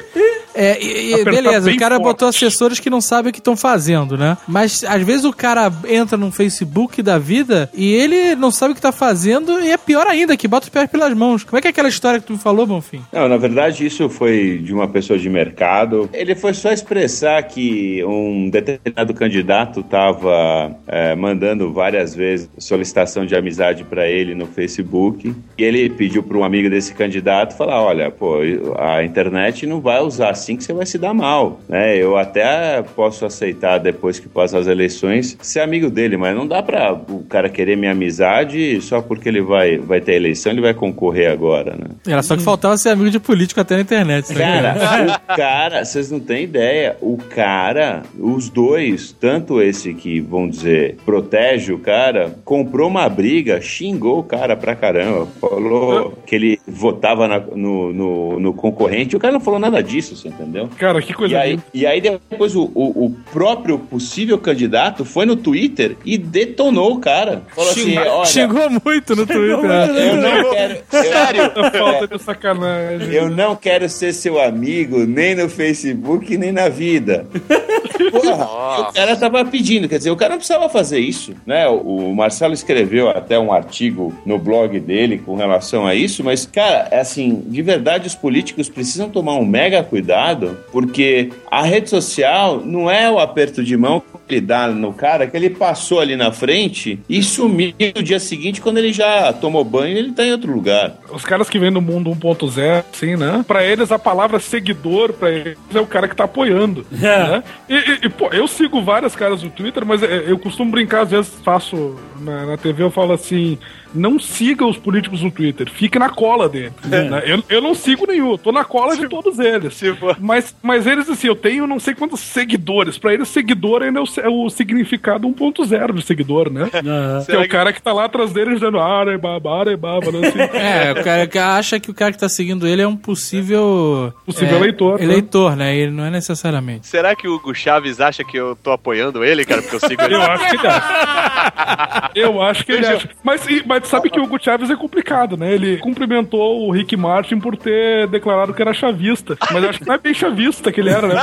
Speaker 5: É, e, e beleza, o cara forte. botou assessores que não sabem o que estão fazendo, né? Mas às vezes o cara entra no Facebook da vida e ele não sabe o que tá fazendo e é pior ainda, que bota os pés pelas mãos. Como é que é aquela história que tu me falou, Bonfim?
Speaker 7: Não, na verdade isso foi de uma pessoa de mercado. Ele foi só expressar que um determinado candidato tava é, mandando várias vezes solicitação de amizade pra ele no Facebook e ele pediu para um amigo desse candidato falar, olha, pô, a internet não vai usar assim que você vai se dar mal, né? Eu até posso aceitar depois que passar as eleições ser amigo dele, mas não dá pra o cara querer minha amizade só porque ele vai, vai ter eleição, ele vai concorrer agora, né?
Speaker 5: Era só que faltava ser amigo de político até na internet.
Speaker 7: Cara, o cara, vocês não têm ideia, o cara, os dois, tanto esse que, vamos dizer, protege o cara, comprou uma briga, xingou o cara pra caramba, falou que ele votava na, no, no, no concorrente, o cara não falou nada disso, assim, entendeu?
Speaker 6: Cara, que coisa
Speaker 7: e aí, e aí depois o, o, o próprio possível candidato foi no Twitter e detonou o cara. Falou
Speaker 5: Xingou,
Speaker 7: assim, olha...
Speaker 5: Chegou muito no Twitter.
Speaker 7: Muito, eu não quero...
Speaker 6: Sério? Eu, falta de sacanagem.
Speaker 7: Eu não quero ser seu amigo nem no Facebook, nem na vida. Porra, o cara tava pedindo, quer dizer, o cara não precisava fazer isso, né? O, o Marcelo escreveu até um artigo no blog dele com relação a isso, mas, cara, é assim, de verdade os políticos precisam tomar um mega cuidado, porque a rede social não é o aperto de mão que ele dá no cara, que ele passou ali na frente e sumiu no dia seguinte, quando ele já tomou banho, ele tá em outro lugar.
Speaker 6: Os caras que vêm do mundo um ponto zero, assim, né? Pra eles, a palavra seguidor, pra eles, é o cara que tá apoiando. É. Né? E, e, e, pô, eu sigo vários caras no Twitter, mas eu costumo brincar, às vezes faço na, na T V, eu falo assim... Não siga os políticos no Twitter, fique na cola dele. É. Né? Eu, eu não sigo nenhum, tô na cola de todos eles. Tipo. Mas, mas eles, assim, eu tenho não sei quantos seguidores. Pra eles, seguidor ainda é o, é o significado um ponto zero de seguidor, né? Uhum. Que é o cara que tá lá atrás dele dizendo arebaba, arebaba, né? Assim.
Speaker 5: É, o cara que acha que o cara que tá seguindo ele é um possível...
Speaker 6: Possível
Speaker 5: é,
Speaker 6: eleitor.
Speaker 5: Eleitor, né? Ele não é necessariamente.
Speaker 3: Será que o Hugo Chaves acha que eu tô apoiando ele, cara, porque eu sigo ele?
Speaker 6: Eu acho que ele acha. Eu acho que ele acha. Mas, mas sabe que o Hugo Chaves é complicado, né? Ele cumprimentou o Rick Martin por ter declarado que era chavista. Mas eu acho que não é bem chavista que ele era, né?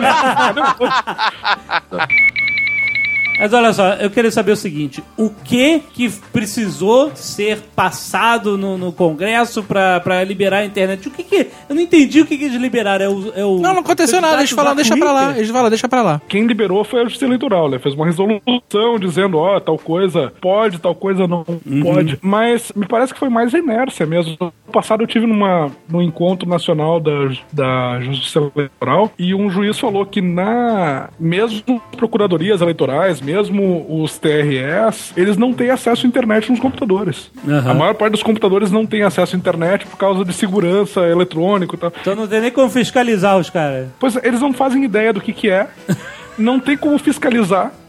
Speaker 6: Parece...
Speaker 2: Mas olha só, eu queria saber o seguinte, o que que precisou ser passado no, no Congresso pra, pra liberar a internet? O que que... Eu não entendi o que que eles liberaram. É o, é o
Speaker 5: não, não aconteceu nada, eles falam, deixa pra lá. Eles falam, deixa pra lá.
Speaker 6: Quem liberou foi a Justiça Eleitoral, né? Fez uma resolução dizendo, ó, oh, tal coisa pode, tal coisa não uhum. pode. Mas me parece que foi mais inércia mesmo. No passado eu tive numa, num encontro nacional da, da Justiça Eleitoral e um juiz falou que na... Mesmo procuradorias eleitorais, mesmo os T R Es, eles não têm acesso à internet nos computadores. Uhum. A maior parte dos computadores não tem acesso à internet por causa de segurança eletrônica e tal.
Speaker 2: Então não tem nem como fiscalizar os caras.
Speaker 6: Pois eles não fazem ideia do que que é. Não tem como fiscalizar.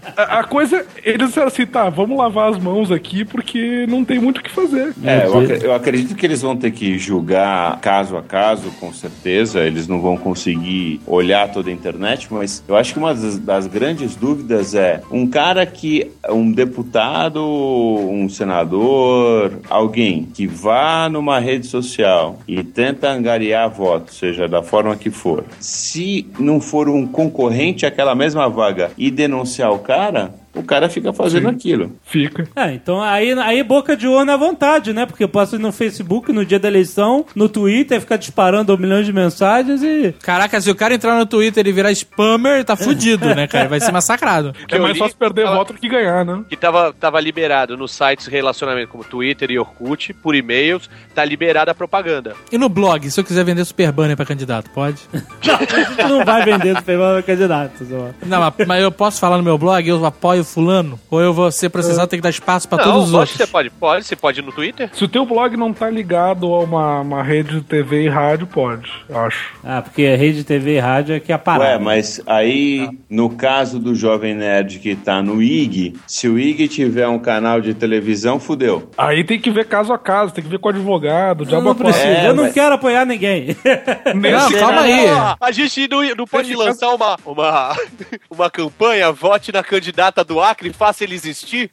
Speaker 6: A, a coisa, eles disseram assim, tá, vamos lavar as mãos aqui porque não tem muito o que fazer.
Speaker 7: É, eu, ac- eu acredito que eles vão ter que julgar caso a caso, com certeza. Eles não vão conseguir olhar toda a internet, mas eu acho que uma das, das grandes dúvidas é um cara que, um deputado, um senador, alguém que vá numa rede social e tenta angariar votos, seja da forma que for, se não for um concorrente àquela mesma vaga e denunciar o cara, o cara fica fazendo Sim. aquilo.
Speaker 6: Fica.
Speaker 2: É, então aí, aí boca de urna à vontade, né? Porque eu posso ir no Facebook no dia da eleição, no Twitter, ficar disparando milhões de mensagens e...
Speaker 5: Caraca, se o cara entrar no Twitter e virar spammer, tá fudido, né, cara? Vai ser massacrado.
Speaker 6: É mais fácil perder tava, voto que ganhar, né?
Speaker 3: Que tava, tava liberado nos sites de relacionamento como Twitter e Orkut, por e-mails, tá liberada a propaganda.
Speaker 5: E no blog, se eu quiser vender super banner pra candidato, pode?
Speaker 2: Não vai vender super banner pra candidato. Só.
Speaker 5: Não, mas, mas eu posso falar no meu blog, eu apoio fulano? Ou eu vou ser processado, ter que dar espaço pra não, todos os outros?
Speaker 3: Você pode, pode, você pode ir no Twitter.
Speaker 6: Se o teu blog não tá ligado a uma, uma rede de T V e rádio, pode, acho.
Speaker 2: Ah, porque a rede de T V e rádio é que é a parada.
Speaker 7: Ué, mas aí, ah. no caso do Jovem Nerd que tá no I G, se o I G tiver um canal de televisão, fudeu.
Speaker 6: Aí tem que ver caso a caso, tem que ver com o advogado.
Speaker 2: Não, não precisa, é, eu não mas... quero apoiar ninguém.
Speaker 5: Não, calma aí.
Speaker 3: A gente não, não pode lançar uma, uma, uma campanha, vote na candidata do Acre, faça ele existir?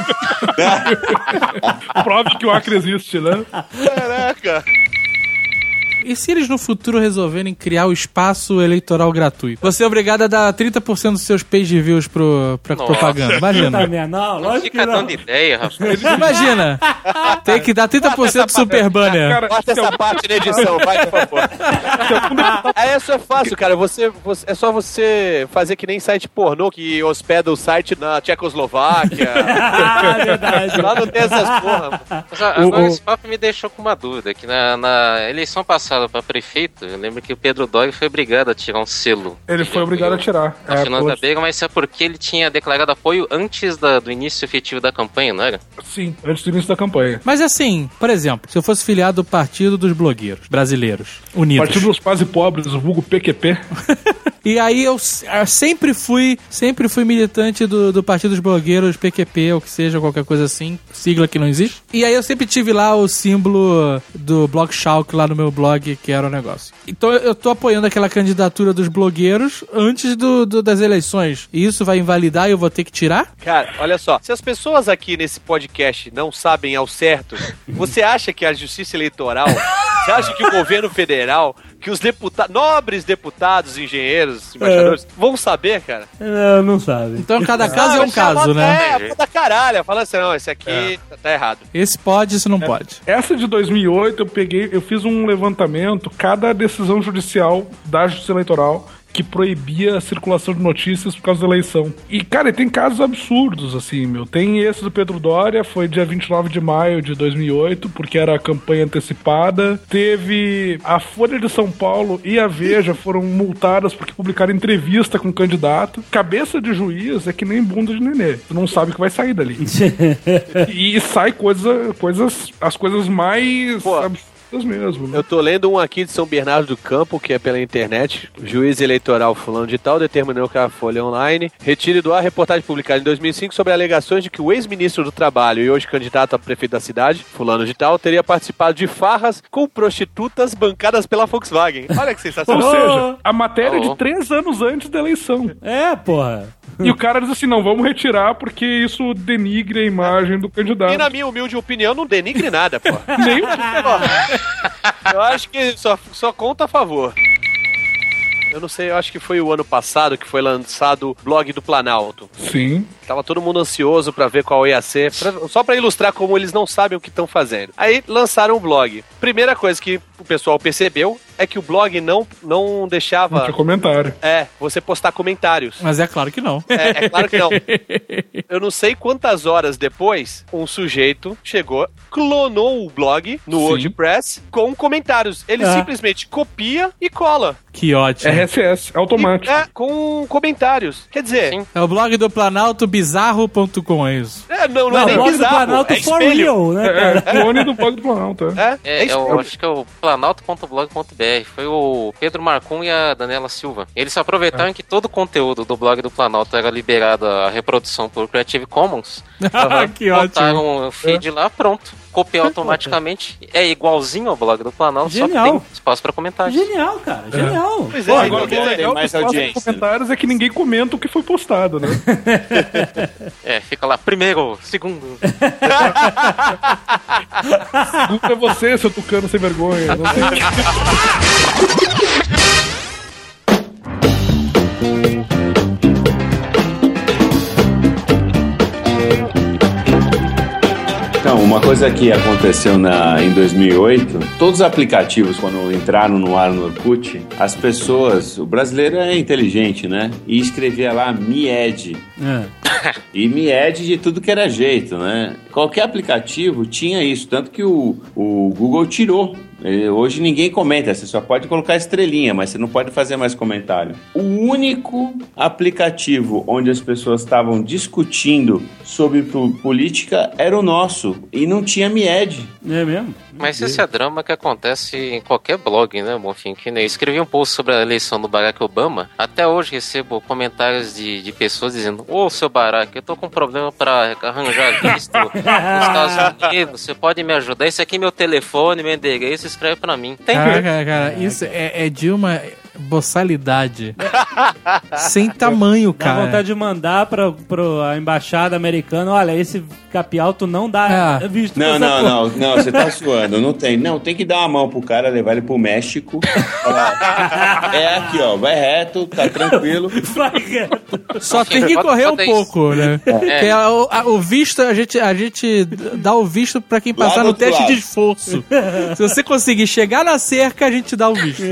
Speaker 6: Prove que o Acre existe, né?
Speaker 3: Caraca!
Speaker 5: E se eles no futuro resolverem criar o espaço eleitoral gratuito? Você é obrigado a dar trinta por cento dos seus page views pro, pra Nossa. propaganda. Imagina.
Speaker 2: Não, não, lógico
Speaker 4: fica
Speaker 2: que não.
Speaker 4: dando ideia, rapaz.
Speaker 5: Imagina. Tem que dar trinta por cento do super banner.
Speaker 3: Bota essa parte na edição, vai, por favor. É, isso é fácil, cara. Você, você, é só você fazer que nem site pornô que hospeda o site na Tchecoslováquia.
Speaker 2: Ah, verdade.
Speaker 3: Lá não tem essas porra.
Speaker 4: Mas, agora, esse papo me deixou com uma dúvida. Que na, na eleição passada para prefeito, eu lembro que o Pedro Dória foi obrigado a tirar um selo.
Speaker 6: Ele foi obrigado a tirar.
Speaker 4: A é, final da Bega, mas é porque ele tinha declarado apoio antes da, do início efetivo da campanha, não era?
Speaker 6: Sim, antes do início da campanha.
Speaker 5: Mas assim, por exemplo, se eu fosse filiado do Partido dos Blogueiros Brasileiros Unidos.
Speaker 6: Partido dos Quase Pobres, o vulgo P Q P.
Speaker 5: E aí eu, eu sempre fui sempre fui militante do, do Partido dos Blogueiros, P Q P, ou que seja, qualquer coisa assim, sigla que não existe. E aí eu sempre tive lá o símbolo do Blog Shalk lá no meu blog, que era o negócio. Então eu tô apoiando aquela candidatura dos blogueiros antes do, do, das eleições. E isso vai invalidar e eu vou ter que tirar?
Speaker 3: Cara, olha só. Se as pessoas aqui nesse podcast não sabem ao certo, você acha que a justiça eleitoral, você acha que o governo federal, que os deputados, nobres deputados, engenheiros, embaixadores, é. vão saber, cara?
Speaker 2: Não, não sabe.
Speaker 5: Então cada caso ah, é um caso, né?
Speaker 3: É, da caralho. Fala assim, não, esse aqui é. tá errado.
Speaker 5: Esse pode, esse não
Speaker 6: é.
Speaker 5: pode.
Speaker 6: Essa de dois mil e oito eu peguei, eu fiz um levantamento, cada decisão judicial da Justiça Eleitoral que proibia a circulação de notícias por causa da eleição. E, cara, tem casos absurdos, assim, meu. Tem esse do Pedro Dória, foi dia vinte e nove de maio de dois mil e oito, porque era a campanha antecipada. Teve a Folha de São Paulo e a Veja foram multadas porque publicaram entrevista com o candidato. Cabeça de juiz é que nem bunda de nenê. Tu não sabe o que vai sair dali. E sai coisa, coisas, as coisas mais
Speaker 3: Pô.
Speaker 6: absurdas mesmo, né?
Speaker 3: Eu tô lendo um aqui de São Bernardo do Campo, que é pela internet. O juiz eleitoral fulano de tal determinou que a Folha Online retire do ar a reportagem publicada em dois mil e cinco sobre alegações de que o ex-ministro do Trabalho e hoje candidato a prefeito da cidade, fulano de tal, teria participado de farras com prostitutas bancadas pela Volkswagen. Olha que sensacional.
Speaker 6: Ou seja, a matéria oh. de três anos antes da eleição.
Speaker 2: É, porra.
Speaker 6: E o cara diz assim, não, vamos retirar porque isso denigre a imagem do candidato.
Speaker 3: E na minha humilde opinião, não denigre nada, pô.
Speaker 6: Nem o...
Speaker 3: Eu acho que só, só conta a favor. Eu não sei, eu acho que foi o ano passado que foi lançado o blog do Planalto.
Speaker 6: Sim.
Speaker 3: Tava todo mundo ansioso pra ver qual ia ser, pra, só pra ilustrar como eles não sabem o que estão fazendo. Aí lançaram o blog. Primeira coisa que o pessoal percebeu é que o blog não, não deixava...
Speaker 6: Não tinha comentário.
Speaker 3: É, você postar comentários.
Speaker 5: Mas é claro que não.
Speaker 3: É, é claro que não. Eu não sei quantas horas depois, um sujeito chegou, clonou o blog no Sim. WordPress com comentários. Ele ah. simplesmente copia e cola.
Speaker 5: Que ótimo.
Speaker 6: R S S, automático.
Speaker 3: E, é, com comentários. Quer dizer...
Speaker 5: Sim. É o blog do Planalto bizarro ponto com, é isso?
Speaker 3: É, não, não,
Speaker 2: não
Speaker 3: é nem
Speaker 2: blog
Speaker 3: bizarro.
Speaker 2: Do Planalto
Speaker 3: é
Speaker 2: for real, né?
Speaker 6: É, é clone do blog do Planalto.
Speaker 4: É, é, é eu acho que é o planalto ponto blog ponto b r. Foi o Pedro Marcum e a Daniela Silva. Eles se aproveitaram é. que todo o conteúdo do blog do Planalto era liberado a reprodução por Creative Commons.
Speaker 5: Ah, que ótimo.
Speaker 4: Botaram o feed é. lá, pronto. Copiou automaticamente. É igualzinho ao blog do Planalto,
Speaker 2: Genial.
Speaker 4: só que tem espaço pra comentários.
Speaker 2: Genial, cara. Genial.
Speaker 6: É. Pois é, Pô, agora o que é legal mais audiência. Comentários é que ninguém comenta o que foi postado, né?
Speaker 4: É, fica lá, primeiro, segundo.
Speaker 6: Segundo é você, seu tucano sem vergonha. Não sei.
Speaker 7: Então, uma coisa que aconteceu na, em dois mil e oito, todos os aplicativos, quando entraram no ar no Orkut, as pessoas, o brasileiro é inteligente, né? E escrevia lá Mied. É. E Mied de tudo que era jeito, né? Qualquer aplicativo tinha isso, tanto que o, o Google tirou. Hoje ninguém comenta, você só pode colocar estrelinha, mas você não pode fazer mais comentário. O único aplicativo onde as pessoas estavam discutindo sobre política era o nosso, e não tinha Mied.
Speaker 2: É mesmo?
Speaker 4: Mas esse é drama que acontece em qualquer blog, né, Bonfim? Que nem escrevi um post sobre a eleição do Barack Obama. Até hoje recebo comentários de, de pessoas dizendo: ô, seu Barack, eu tô com um problema pra arranjar visto nos Estados Unidos, você pode me ajudar? Esse aqui é meu telefone, meu endereço, escreve pra mim. Tem
Speaker 5: cara, cara, cara, isso é, é de uma boçalidade sem tamanho, cara.
Speaker 2: Dá vontade de mandar pra, pra embaixada americana: olha, esse capial tu não dá
Speaker 7: é.
Speaker 2: visto.
Speaker 7: Não, não, não, não, você tá suando, não tem. Não, tem que dar uma mão pro cara, levar ele pro México. Falar, é aqui, ó, vai reto, tá tranquilo.
Speaker 2: Vai reto.
Speaker 5: Só tem que correr um pouco, né? É. É, o, a, o visto, a gente, a gente dá o visto pra quem passar no teste lado. de esforço. Se você conseguir chegar na cerca, a gente dá o visto.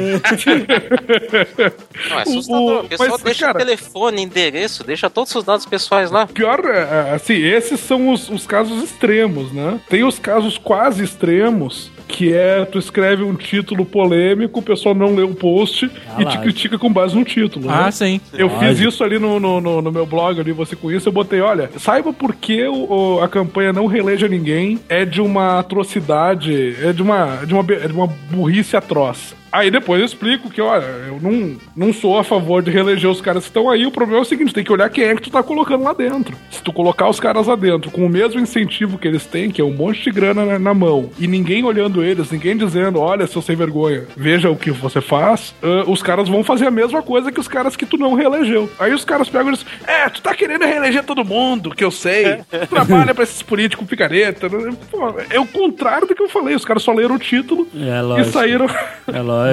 Speaker 4: Não, é assustador. O pessoal mas, deixa cara, o telefone, endereço, deixa todos os dados pessoais lá.
Speaker 6: Pior, assim, esses são os, os casos extremos, né? Tem os casos quase extremos, que é, tu escreve um título polêmico, o pessoal não lê o post ah, e lá. te critica com base no título.
Speaker 5: Ah,
Speaker 6: né?
Speaker 5: sim.
Speaker 6: Eu Lógico. fiz isso ali no, no, no, no meu blog, ali, Você Com Isso, eu botei, olha, saiba por que o, a campanha Não Reeleja Ninguém é de uma atrocidade, é de uma, de uma, de uma burrice atroz. Aí depois eu explico que, olha, eu não, não sou a favor de reeleger os caras que estão aí. O problema é o seguinte, tem que olhar quem é que tu tá colocando lá dentro. Se tu colocar os caras lá dentro com o mesmo incentivo que eles têm, que é um monte de grana na, na mão, e ninguém olhando eles, ninguém dizendo, olha, seu sem vergonha, veja o que você faz, uh, os caras vão fazer a mesma coisa que os caras que tu não reelegeu. Aí os caras pegam e dizem, é, tu tá querendo reeleger todo mundo, que eu sei, tu trabalha pra esses políticos picareta. Pô, é o contrário do que eu falei, os caras só leram o título
Speaker 2: é,
Speaker 6: e saíram...
Speaker 2: É lógico.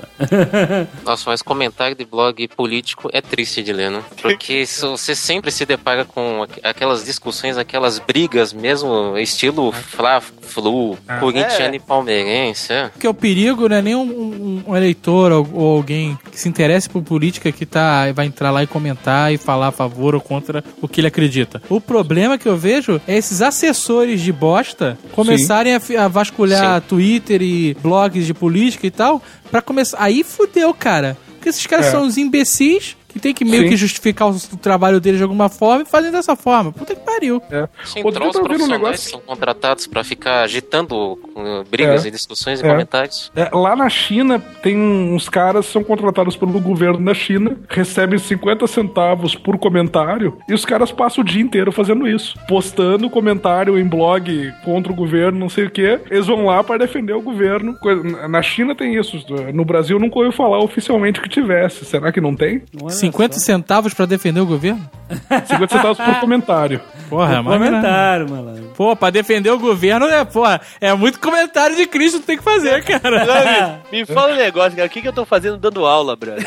Speaker 4: Nossa, mas comentário de blog político é triste de ler, né? Porque você sempre se depara com aquelas discussões, aquelas brigas mesmo, estilo Fla-Flu, corintiano é. e palmeirense. É.
Speaker 5: Porque o perigo não é nem um, um eleitor ou, ou alguém que se interesse por política que tá, vai entrar lá e comentar e falar a favor ou contra o que ele acredita. O problema que eu vejo é esses assessores de bosta começarem a, a vasculhar Sim. Twitter e blogs de política e tal, pra começar. Aí fudeu, cara. Porque esses caras é. são os imbecis que tem que meio Sim. que justificar o, o trabalho deles de alguma forma e fazem dessa forma. Puta que pariu.
Speaker 4: É. Sim, os profissionais um negócio... são contratados pra ficar agitando uh, brigas é. e discussões e é. comentários.
Speaker 6: É. Lá na China, tem uns caras que são contratados pelo governo da China, recebem cinquenta centavos por comentário, e os caras passam o dia inteiro fazendo isso. Postando comentário em blog contra o governo, não sei o quê. Eles vão lá para defender o governo. Na China tem isso. No Brasil nunca ouviu falar oficialmente que tivesse. Será que não tem?
Speaker 5: Não cinquenta centavos pra defender o governo?
Speaker 6: cinquenta centavos por comentário.
Speaker 5: Porra, é mais
Speaker 2: comentário, malandro.
Speaker 5: Pô, pra defender o governo, é, porra, é muito comentário de Cristo que tem que fazer, cara.
Speaker 3: Não, me, me fala um negócio, cara. O que, que eu tô fazendo dando aula, brother?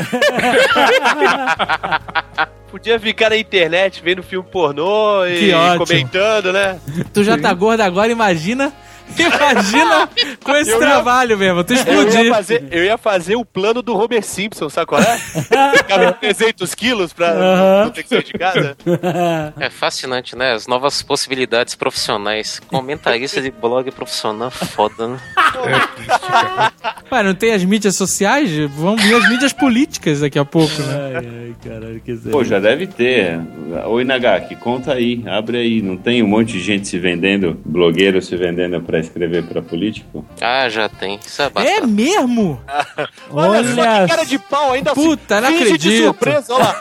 Speaker 3: Podia ficar na internet vendo filme pornô e comentando, né?
Speaker 5: Tu já tá gordo agora, imagina... Imagina com esse eu trabalho ia, mesmo, tu explodir.
Speaker 3: Eu ia, fazer, eu ia fazer o plano do Homer Simpson, sabe qual é? Ficava trezentos quilos pra uhum. não ter que sair de casa.
Speaker 4: É fascinante, né? As novas possibilidades profissionais. Comentarista de blog profissional, foda, né?
Speaker 5: Pai, não tem as mídias sociais? Vão vir as mídias políticas daqui a pouco, né?
Speaker 7: Ai, ai, caralho, que Pô, já deve ter. Oi, Nagaki, conta aí, abre aí. Não tem um monte de gente se vendendo, blogueiro se vendendo pra escrever pra político?
Speaker 4: Ah, já tem. Isso é
Speaker 5: bastante. É mesmo?
Speaker 3: Olha, Olha só que cara de pau ainda.
Speaker 5: Puta, não
Speaker 3: finge
Speaker 5: acredito.
Speaker 3: de surpresa, olha lá.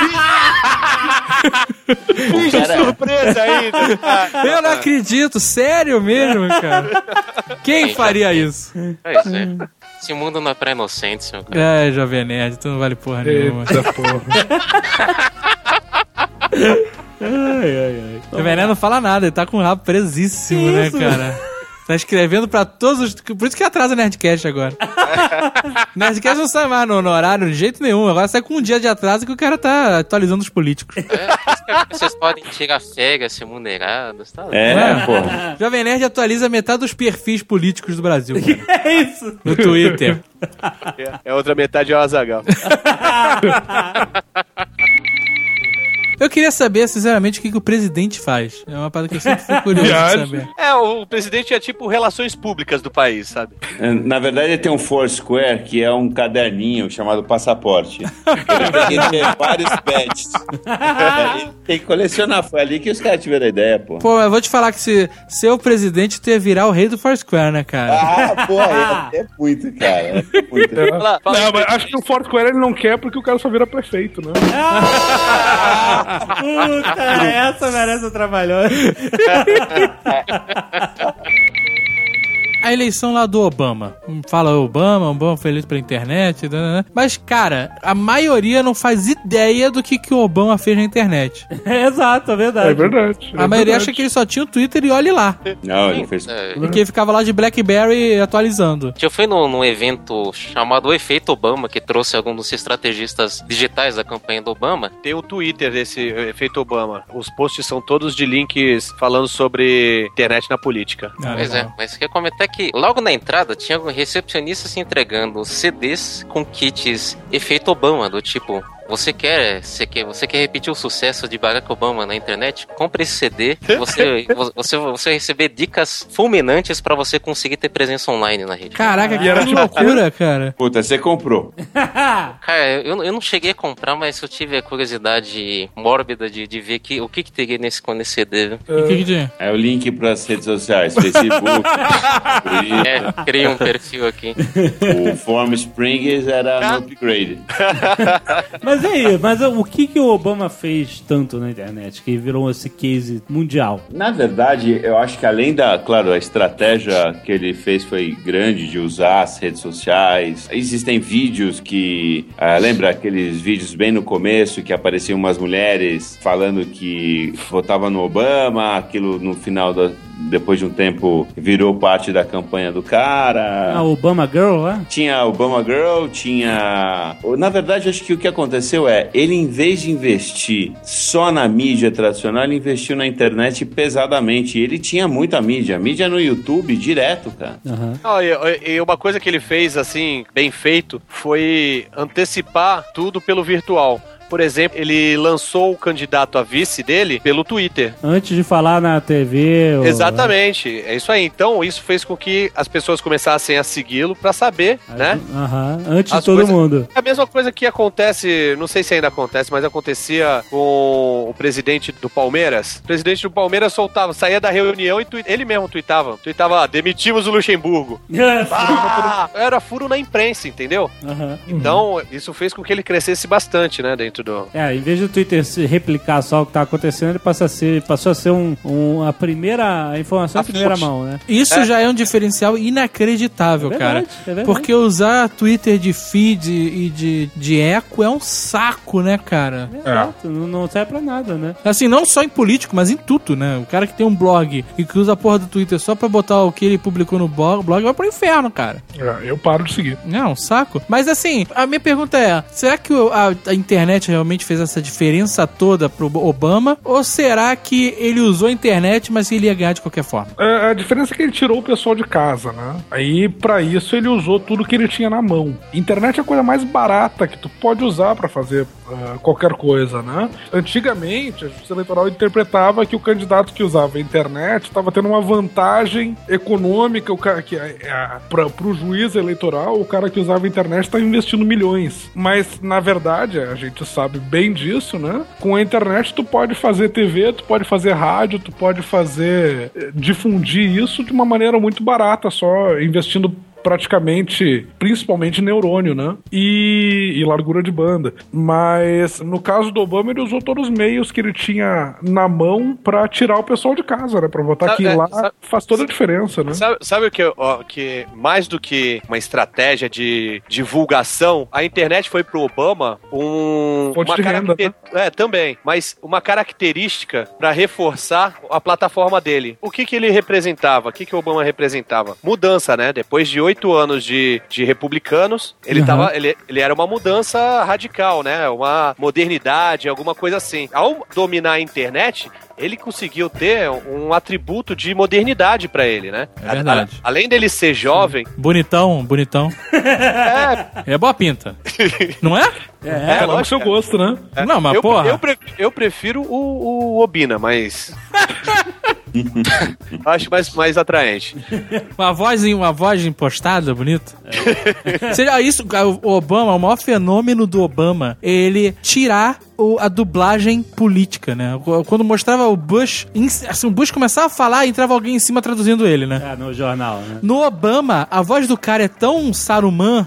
Speaker 3: Finge de surpresa ainda.
Speaker 5: Eu não acredito, sério mesmo, cara. Quem faria isso?
Speaker 4: Pois é. Esse mundo não é pra inocentes, meu cara.
Speaker 5: É, Jovem Nerd, tu não vale porra nenhuma.
Speaker 6: Eita porra.
Speaker 5: Ai, ai, ai. Jovem Nerd não fala nada, ele tá com o rabo presíssimo, que né, isso? Cara? Tá escrevendo pra todos os... Por isso que atrasa o Nerdcast agora. Nerdcast não sai mais no, no horário de jeito nenhum. Agora sai com um dia de atraso que o cara tá atualizando os políticos.
Speaker 4: É, vocês podem tirar férias remuneradas, tá?
Speaker 7: É, é, porra.
Speaker 5: Jovem Nerd atualiza metade dos perfis políticos do Brasil. Cara.
Speaker 2: Que é isso?
Speaker 5: No Twitter.
Speaker 3: É, é outra metade é o Azaghal.
Speaker 5: Eu queria saber, sinceramente, o que, que o presidente faz. É uma parada que eu sempre fui curioso de saber.
Speaker 3: É, o presidente é tipo relações públicas do país, sabe?
Speaker 7: Na verdade, ele tem um Foursquare, que é um caderninho chamado passaporte. Ele tem que ter vários badges. Ele tem que colecionar. Foi ali que os caras tiveram a ideia, pô.
Speaker 5: Pô, eu vou te falar que se ser o presidente, tu ia virar o rei do Foursquare, né, cara?
Speaker 7: Ah, pô, é, é muito, cara. É muito.
Speaker 6: Fala, fala não, mas acho que o Foursquare ele não quer porque o cara só vira prefeito, né?
Speaker 2: Puta, essa merece um trabalhão.
Speaker 5: A eleição lá do Obama. Fala Obama, Obama foi eleito pela internet. Mas, cara, a maioria não faz ideia do que, que o Obama fez na internet.
Speaker 2: É, exato, é verdade.
Speaker 6: É verdade.
Speaker 5: A
Speaker 6: é
Speaker 5: maioria
Speaker 6: verdade.
Speaker 5: acha que ele só tinha o Twitter e olhe lá.
Speaker 7: Não, ele fez...
Speaker 5: E que ele ficava lá de BlackBerry atualizando.
Speaker 4: Eu fui num, num evento chamado Efeito Obama, que trouxe alguns dos estrategistas digitais da campanha do Obama.
Speaker 3: Tem o Twitter desse Efeito Obama. Os posts são todos de links falando sobre internet na política.
Speaker 5: Ah,
Speaker 4: pois
Speaker 5: legal.
Speaker 4: é, mas quer comentar que logo na entrada tinha recepcionistas se entregando C Ds com kits Efeito Obama, do tipo... Você quer, você quer, você quer repetir o sucesso de Barack Obama na internet? Compre esse C D. Você, você, você vai receber dicas fulminantes pra você conseguir ter presença online na rede.
Speaker 5: Caraca, que ah, loucura, cara.
Speaker 7: Puta, você comprou.
Speaker 4: Cara, eu, eu não cheguei a comprar, mas eu tive a curiosidade mórbida de, de ver que, o que, que teria nesse, nesse C D.
Speaker 5: E o que, que tinha?
Speaker 7: É o link pras redes sociais, Facebook.
Speaker 4: É, criei um perfil aqui.
Speaker 7: O Form Springs era no upgrade.
Speaker 2: Mas Mas aí, mas o que, que o Obama fez tanto na internet que virou esse case mundial?
Speaker 7: Na verdade, eu acho que além da, claro, a estratégia que ele fez foi grande de usar as redes sociais. Existem vídeos que, ah, lembra aqueles vídeos bem no começo que apareciam umas mulheres falando que votavam no Obama, aquilo no final da... Depois de um tempo, virou parte da campanha do cara.
Speaker 2: A Obama Girl, né?
Speaker 7: Tinha a Obama Girl, tinha... Na verdade, acho que o que aconteceu é, ele, em vez de investir só na mídia tradicional, ele investiu na internet pesadamente. E ele tinha muita mídia. Mídia no YouTube, direto, cara.
Speaker 2: Uhum.
Speaker 3: Oh, e, e uma coisa que ele fez, assim, bem feito, foi antecipar tudo pelo virtual. Por exemplo, ele lançou o candidato a vice dele pelo Twitter.
Speaker 2: Antes de falar na T V... Ou...
Speaker 3: Exatamente, é isso aí. Então, isso fez com que as pessoas começassem a segui-lo pra saber,
Speaker 2: As...
Speaker 3: né?
Speaker 2: Aham, antes
Speaker 3: as
Speaker 2: de todo
Speaker 3: coisa...
Speaker 2: mundo.
Speaker 3: É a mesma coisa que acontece, não sei se ainda acontece, mas acontecia com o presidente do Palmeiras. O presidente do Palmeiras soltava, saía da reunião e tu... ele mesmo tweetava. Tweetava, ah, demitimos o Luxemburgo. Ah, era furo na imprensa, entendeu?
Speaker 2: Uhum.
Speaker 3: Então, isso fez com que ele crescesse bastante, né, dentro do...
Speaker 2: É, em vez do Twitter se replicar só o que tá acontecendo, ele passa a ser, passou a ser um, um, a primeira a informação
Speaker 3: A
Speaker 2: em primeira
Speaker 3: fonte.
Speaker 2: mão, né?
Speaker 5: Isso
Speaker 3: É.
Speaker 5: já é um diferencial inacreditável,
Speaker 2: É verdade,
Speaker 5: cara.
Speaker 2: é verdade.
Speaker 5: Porque usar Twitter de feed e de, de eco é um saco, né, cara?
Speaker 2: Exato, não, não serve pra nada, né?
Speaker 5: Assim, não só em político, mas em tudo, né? O cara que tem um blog e que usa a porra do Twitter só pra botar o que ele publicou no blog, blog vai pro inferno, cara.
Speaker 6: É, eu paro de seguir.
Speaker 5: É um saco. Mas assim, a minha pergunta é, será que o- a, a internet realmente fez essa diferença toda pro Obama? Ou será que ele usou a internet, mas ele ia ganhar de qualquer forma?
Speaker 6: É, a diferença é que ele tirou o pessoal de casa, né? Aí, pra isso, ele usou tudo que ele tinha na mão. Internet é a coisa mais barata que tu pode usar pra fazer uh, qualquer coisa, né? Antigamente, a justiça eleitoral interpretava que o candidato que usava a internet estava tendo uma vantagem econômica, o cara que é, é, pra, pro juiz eleitoral, o cara que usava a internet estava investindo milhões. Mas, na verdade, a gente sabe sabe bem disso, né? Com a internet tu pode fazer T V, tu pode fazer rádio, tu pode fazer... difundir isso de uma maneira muito barata, só investindo praticamente, principalmente neurônio, né? E, e largura de banda. Mas no caso do Obama, ele usou todos os meios que ele tinha na mão pra tirar o pessoal de casa, né? Pra votar aqui
Speaker 3: é,
Speaker 6: lá
Speaker 3: sabe,
Speaker 6: faz toda a diferença, né?
Speaker 3: Sabe, sabe o que, ó, que mais do que uma estratégia de divulgação, a internet foi pro Obama um...
Speaker 6: Fonte
Speaker 3: uma
Speaker 6: de renda, né?
Speaker 3: É, também. Mas uma característica pra reforçar a plataforma dele. O que que ele representava? O que que o Obama representava? Mudança, né? Depois de oito anos de, de republicanos, ele, uhum. tava, ele, ele era uma mudança radical, né? Uma modernidade, alguma coisa assim. Ao dominar a internet, ele conseguiu ter um atributo de modernidade pra ele, né?
Speaker 5: É verdade.
Speaker 3: A, além dele ser jovem...
Speaker 5: Bonitão, bonitão. É, é boa pinta. Não é?
Speaker 6: É, é lógico, seu gosto, né?
Speaker 3: É.
Speaker 5: Não, mas
Speaker 3: eu,
Speaker 5: porra...
Speaker 3: Eu, pre, eu prefiro o, o Obina, mas... Acho mais, mais atraente.
Speaker 5: Uma voz, uma voz impostada, bonito. É. Seja isso, o Obama, o maior fenômeno do Obama, ele tirar o, a dublagem política, né? Quando mostrava o Bush, assim, o Bush começava a falar e entrava alguém em cima traduzindo ele, né?
Speaker 2: É, no jornal, né?
Speaker 5: No Obama, a voz do cara é tão Saruman,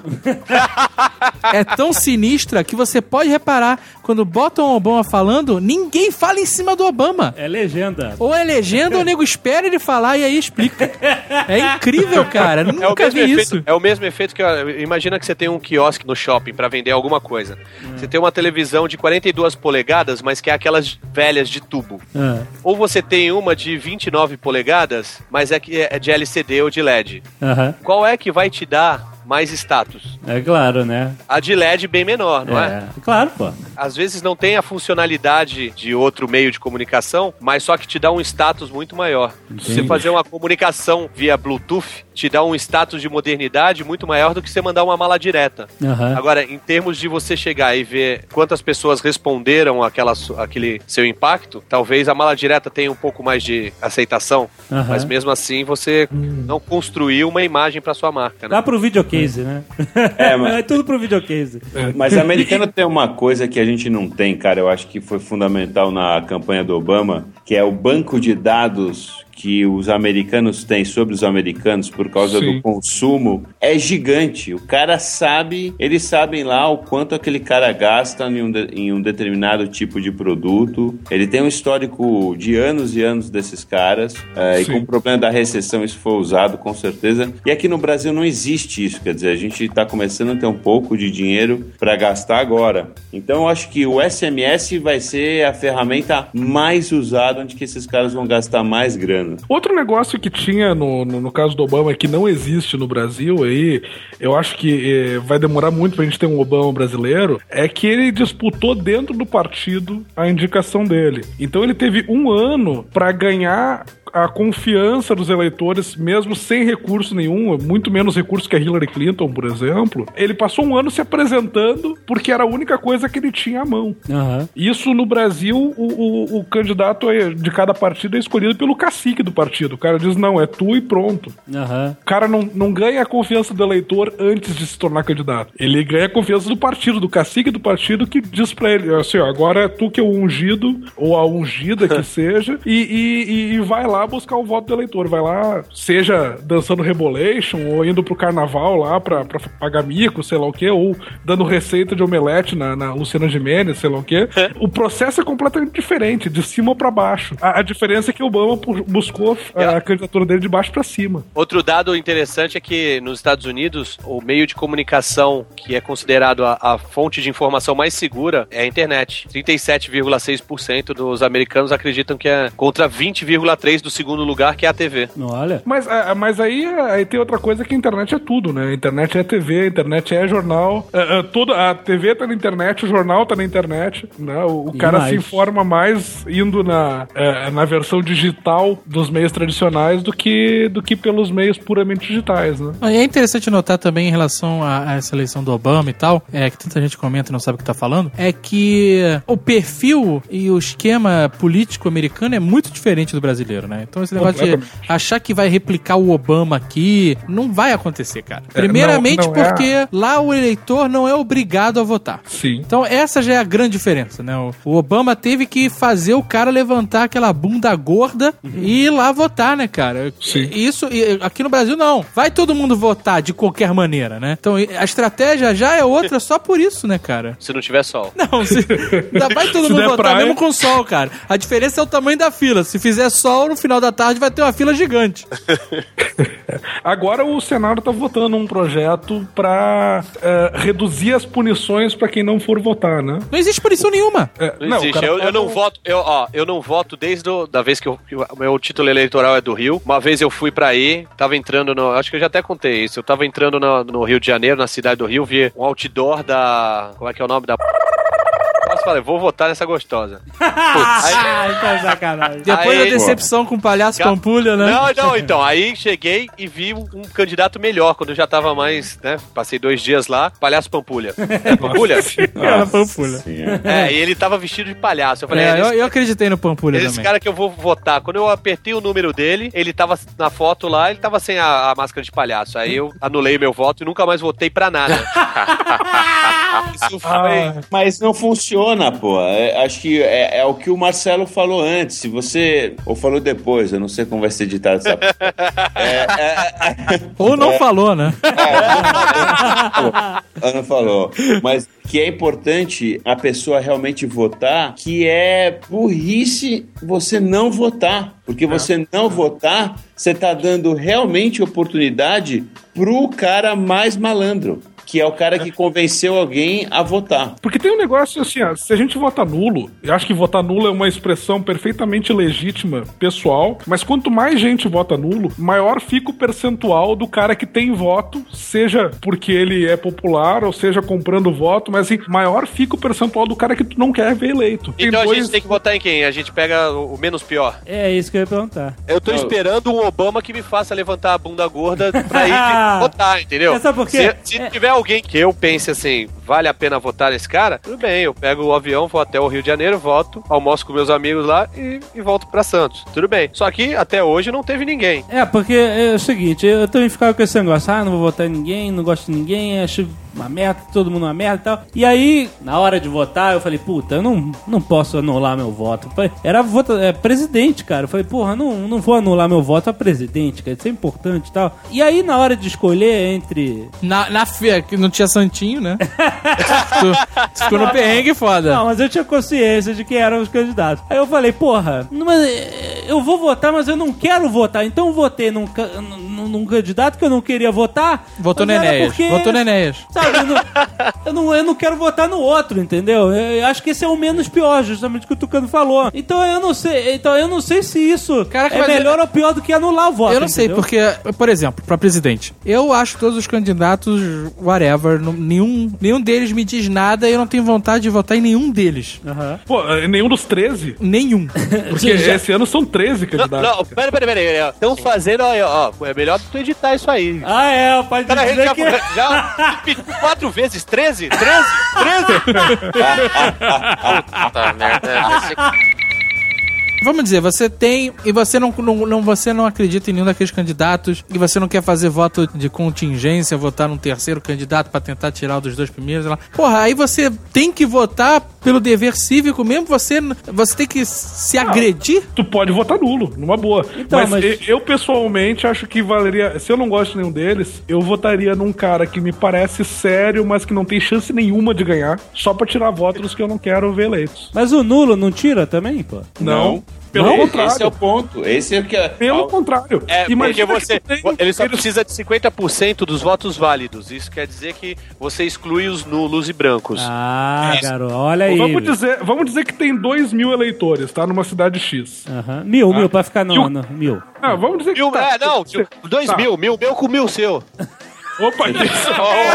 Speaker 5: é tão sinistra, que você pode reparar, quando botam o Obama falando, ninguém fala em cima do Obama.
Speaker 2: É legenda.
Speaker 5: Ou é legenda, ou o nego espera ele falar e aí explica. É incrível, cara. Eu nunca
Speaker 3: é
Speaker 5: vi
Speaker 3: efeito,
Speaker 5: isso.
Speaker 3: É o mesmo efeito que... Imagina que você tem um quiosque no shopping pra vender alguma coisa. Hum. Você tem uma televisão de quarenta e duas polegadas, mas que é aquelas velhas de tubo. Hum. Ou você tem uma de vinte e nove polegadas, mas é, que é de L C D ou de L E D. Uhum. Qual é que vai te dar mais status?
Speaker 2: É claro, né?
Speaker 3: A de L E D bem menor, não é?
Speaker 2: É, claro, pô.
Speaker 3: Às vezes não tem a funcionalidade de outro meio de comunicação, mas só que te dá um status muito maior. Se você fazer uma comunicação via Bluetooth, te dá um status de modernidade muito maior do que você mandar uma mala direta. Uhum. Agora, em termos de você chegar e ver quantas pessoas responderam àquela, àquele seu impacto, talvez a mala direta tenha um pouco mais de aceitação, uhum. mas mesmo assim você hum. não construiu uma imagem para sua marca, né?
Speaker 2: Dá pro videocase, né?
Speaker 7: É, mas...
Speaker 2: é tudo pro videocase.
Speaker 7: Mas americano tem uma coisa que a gente não tem, cara, eu acho que foi fundamental na campanha do Obama, que é o banco de dados que os americanos têm sobre os americanos por causa Sim. do consumo é gigante. O cara sabe, eles sabem lá o quanto aquele cara gasta em um, de, em um determinado tipo de produto. Ele tem um histórico de anos e anos desses caras, é, e com o problema da recessão isso foi usado com certeza. E aqui no Brasil não existe isso, quer dizer, a gente está começando a ter um pouco de dinheiro para gastar agora. Então eu acho que o S M S vai ser a ferramenta mais usada onde que esses caras vão gastar mais grana.
Speaker 6: Outro negócio que tinha no, no, no caso do Obama, que não existe no Brasil, aí eu acho que eh, vai demorar muito pra gente ter um Obama brasileiro, é que ele disputou dentro do partido a indicação dele. Então ele teve um ano pra ganhar a confiança dos eleitores, mesmo sem recurso nenhum, muito menos recurso que a Hillary Clinton, por exemplo. Ele passou um ano se apresentando porque era a única coisa que ele tinha à mão. Uhum. Isso no Brasil, o, o, o candidato de cada partido é escolhido pelo cacique do partido. O cara diz, não, é tu e pronto. Uhum. O cara não, não ganha a confiança do eleitor antes de se tornar candidato. Ele ganha a confiança do partido, do cacique do partido, que diz pra ele, assim, ó, agora é tu que é o ungido, ou a ungida que seja, e, e, e vai lá buscar o voto do eleitor, vai lá, seja dançando Rebolation, ou indo pro carnaval lá pra, pra pagar mico, sei lá o que, ou dando receita de omelete na, na Luciana Gimenez, sei lá o que. O processo é completamente diferente, de cima pra baixo. A, a diferença é que o Obama buscou a, a candidatura dele de baixo pra cima.
Speaker 3: Outro dado interessante é que nos Estados Unidos, o meio de comunicação que é considerado a, a fonte de informação mais segura é a internet. trinta e sete vírgula seis por cento dos americanos acreditam que é contra vinte vírgula três por cento do segundo lugar, que é a T V.
Speaker 2: Olha.
Speaker 6: Mas, mas aí, aí tem outra coisa, que a internet é tudo, né? A internet é T V, a internet é jornal. É, é, tudo, a T V tá na internet, o jornal tá na internet, né? O, o cara mais. se informa mais indo na, é, na versão digital dos meios tradicionais do que, do que pelos meios puramente digitais, né?
Speaker 5: E é interessante notar também em relação a, a essa eleição do Obama e tal, é, que tanta gente comenta e não sabe o que tá falando, é que o perfil e o esquema político americano é muito diferente do brasileiro, né? né? Então esse negócio de achar que vai replicar o Obama aqui, não vai acontecer, cara. Primeiramente
Speaker 6: É, não, não
Speaker 5: porque
Speaker 6: é...
Speaker 5: lá o eleitor não é obrigado a votar.
Speaker 6: Sim.
Speaker 5: Então essa já é a grande diferença, né? O, o Obama teve que fazer o cara levantar aquela bunda gorda uhum. e ir lá votar, né, cara?
Speaker 6: Sim.
Speaker 5: Isso, aqui no Brasil não. Vai todo mundo votar de qualquer maneira, né? Então a estratégia já é outra só por isso, né, cara?
Speaker 3: Se não tiver sol.
Speaker 5: Não, se, vai todo mundo votar praia. Mesmo com sol, cara. A diferença é o tamanho da fila. Se fizer sol, no final da tarde vai ter uma fila gigante.
Speaker 6: Agora o Senado tá votando um projeto pra é, reduzir as punições pra quem não for votar, né?
Speaker 5: Não existe punição nenhuma.
Speaker 3: É, não, não existe. Eu, eu não voto, eu, ó, eu não voto desde a da vez que o meu título eleitoral é do Rio. Uma vez eu fui pra aí, tava entrando no... Acho que eu já até contei isso. Eu tava entrando no, no Rio de Janeiro, na cidade do Rio, vi um outdoor da... Como é que é o nome da... Eu falei, vou votar nessa gostosa.
Speaker 5: Aí, tá sacanagem. Depois aí, da decepção pô. Com o palhaço Ga... Pampulha, né?
Speaker 3: Não, não, então. Aí cheguei e vi um, um candidato melhor, quando eu já tava mais, né? Passei dois dias lá, palhaço Pampulha. É Pampulha?
Speaker 5: Era Pampulha.
Speaker 3: É, e ele tava vestido de palhaço. Eu falei,
Speaker 5: é,
Speaker 3: é,
Speaker 5: eu, eu acreditei no Pampulha
Speaker 3: esse
Speaker 5: também.
Speaker 3: Esse cara que eu vou votar. Quando eu apertei o número dele, ele tava na foto lá, ele tava sem a, a máscara de palhaço. Aí eu anulei meu voto e nunca mais votei pra nada.
Speaker 7: Isso foi... ah, mas não funciona, pô. É, acho que é, é o que o Marcelo falou antes. Se você... Ou falou depois, eu não sei como vai ser editado essa... é, é,
Speaker 5: Ou não
Speaker 7: é,
Speaker 5: falou, né?
Speaker 7: É, não falou. Mas que é importante a pessoa realmente votar, que é burrice você não votar. Porque você não votar, você tá dando realmente oportunidade pro cara mais malandro, que é o cara que convenceu alguém a votar.
Speaker 6: Porque tem um negócio assim, ó, se a gente vota nulo, eu acho que votar nulo é uma expressão perfeitamente legítima, pessoal, mas quanto mais gente vota nulo, maior fica o percentual do cara que tem voto, seja porque ele é popular, ou seja comprando voto, mas assim, maior fica o percentual do cara que tu não quer ver eleito.
Speaker 3: Então tem a dois... gente tem que votar em quem? A gente pega o menos pior?
Speaker 2: É isso que eu ia perguntar.
Speaker 3: Eu tô eu... esperando um Obama que me faça levantar a bunda gorda pra ir votar, entendeu?
Speaker 2: Sabe por quê?
Speaker 3: Se, se é... tiver alguém que eu pense assim, vale a pena votar nesse cara, tudo bem, eu pego o avião, vou até o Rio de Janeiro, voto, almoço com meus amigos lá e, e volto pra Santos. Tudo bem. Só que até hoje não teve ninguém.
Speaker 2: É, porque é o seguinte, eu também ficava com esse negócio, ah, não vou votar em ninguém, não gosto de ninguém, acho uma merda, todo mundo uma merda e tal. E aí, na hora de votar, eu falei, puta, eu não, não posso anular meu voto. Era voto, é, presidente, cara. Eu falei, porra, não, não vou anular meu voto a presidente, cara, isso é importante e tal. E aí, na hora de escolher entre...
Speaker 5: Na, na feira, que não tinha santinho, né? tu, tu ficou no perrengue foda.
Speaker 2: Não, mas eu tinha consciência de quem eram os candidatos. Aí eu falei, porra, mas eu vou votar, mas eu não quero votar. Então eu votei num, num, num candidato que eu não queria votar.
Speaker 5: Votou no Enéas. Porque, votou no Enéas.
Speaker 2: Sabe, eu não, eu, não, eu não quero votar no outro, entendeu? Eu, eu acho que esse é o menos pior, justamente o que o Tucano falou. Então eu não sei, então eu não sei se isso Caraca, é melhor eu... ou pior do que anular o voto.
Speaker 5: Eu não
Speaker 2: entendeu?
Speaker 5: sei, porque, por exemplo, pra presidente, eu acho todos os candidatos, whatever, não, nenhum, nenhum deles me diz nada e eu não tenho vontade de votar em nenhum deles.
Speaker 6: Uhum. Pô, nenhum dos treze?
Speaker 5: Nenhum.
Speaker 6: Porque já... esse ano são treze candidatos.
Speaker 3: Não, não pera, pera, pera. Estão fazendo, ó, ó, é melhor tu editar isso aí.
Speaker 2: Ah, é, pode
Speaker 3: Pera,
Speaker 2: dizer
Speaker 3: já,
Speaker 2: que...
Speaker 3: já quatro vezes, treze? treze? treze?
Speaker 4: Tá, merda.
Speaker 5: Vamos dizer, você tem e você não, não, não, você não acredita em nenhum daqueles candidatos e você não quer fazer voto de contingência, votar num terceiro candidato pra tentar tirar o dos dois primeiros. Lá. Porra, aí você tem que votar pelo dever cívico mesmo, você, você tem que se não, agredir?
Speaker 6: Tu pode votar nulo, numa boa. Então, mas, mas eu pessoalmente acho que valeria, se eu não gosto de nenhum deles, eu votaria num cara que me parece sério, mas que não tem chance nenhuma de ganhar, só pra tirar votos dos que eu não quero ver eleitos.
Speaker 2: Mas o nulo não tira também, pô?
Speaker 6: Não. não. Pelo
Speaker 7: não,
Speaker 6: contrário.
Speaker 7: Esse é o ponto. Esse é o que é...
Speaker 6: Pelo contrário.
Speaker 3: É, porque você... Ele só precisa de cinquenta por cento dos votos válidos. Isso quer dizer que você exclui os nulos e brancos.
Speaker 2: Ah, é garoto, olha aí.
Speaker 6: Vamos dizer, vamos dizer que tem dois mil eleitores, tá? Numa cidade X.
Speaker 2: Uhum. Mil, ah. mil, pra ficar no ano. Mil.
Speaker 6: Não, vamos dizer que...
Speaker 3: Mil,
Speaker 6: tá.
Speaker 3: É, não, dois tá. mil. Mil meu com mil seu.
Speaker 6: Opa, isso.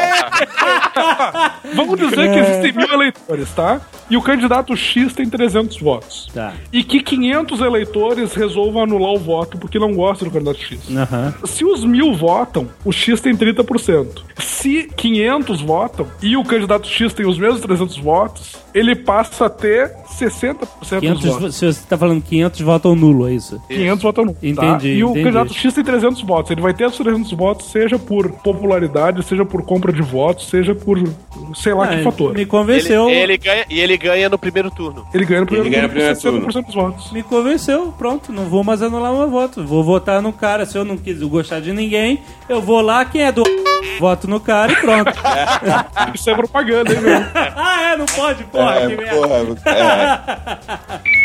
Speaker 6: Vamos dizer que existem mil eleitores, tá? E o candidato X tem trezentos votos.
Speaker 2: Tá.
Speaker 6: E que quinhentos eleitores resolvam anular o voto porque não gostam do candidato X.
Speaker 2: Uhum.
Speaker 6: Se os mil votam, o X tem trinta por cento. Se quinhentos votam e o candidato X tem os mesmos trezentos votos, ele passa a ter sessenta por cento
Speaker 2: quinhentos,
Speaker 6: dos votos.
Speaker 2: se você tá falando quinhentos votam nulo, é isso?
Speaker 6: quinhentos votam nulo.
Speaker 2: Entendi,
Speaker 6: tá? E o
Speaker 2: entendi.
Speaker 6: candidato X tem trezentos votos. Ele vai ter os trezentos votos, seja por popularidade, seja por compra de votos, seja por sei lá
Speaker 2: Ah,
Speaker 6: que fator.
Speaker 2: Me convenceu.
Speaker 3: Ele, ele ganha, e ele ganha no primeiro turno.
Speaker 6: Ele ganha no primeiro
Speaker 7: Ele ganha no
Speaker 6: turno
Speaker 7: primeiro
Speaker 6: com sessenta por cento dos votos.
Speaker 2: Me convenceu, pronto, não vou mais anular meu voto. Vou votar no cara. Se eu não quiser gostar de ninguém, eu vou lá, quem é do voto no cara e pronto.
Speaker 6: Isso é propaganda, hein, meu?
Speaker 2: Ah, é? Não pode? Porra,
Speaker 7: É,
Speaker 2: que merda.
Speaker 7: porra, é.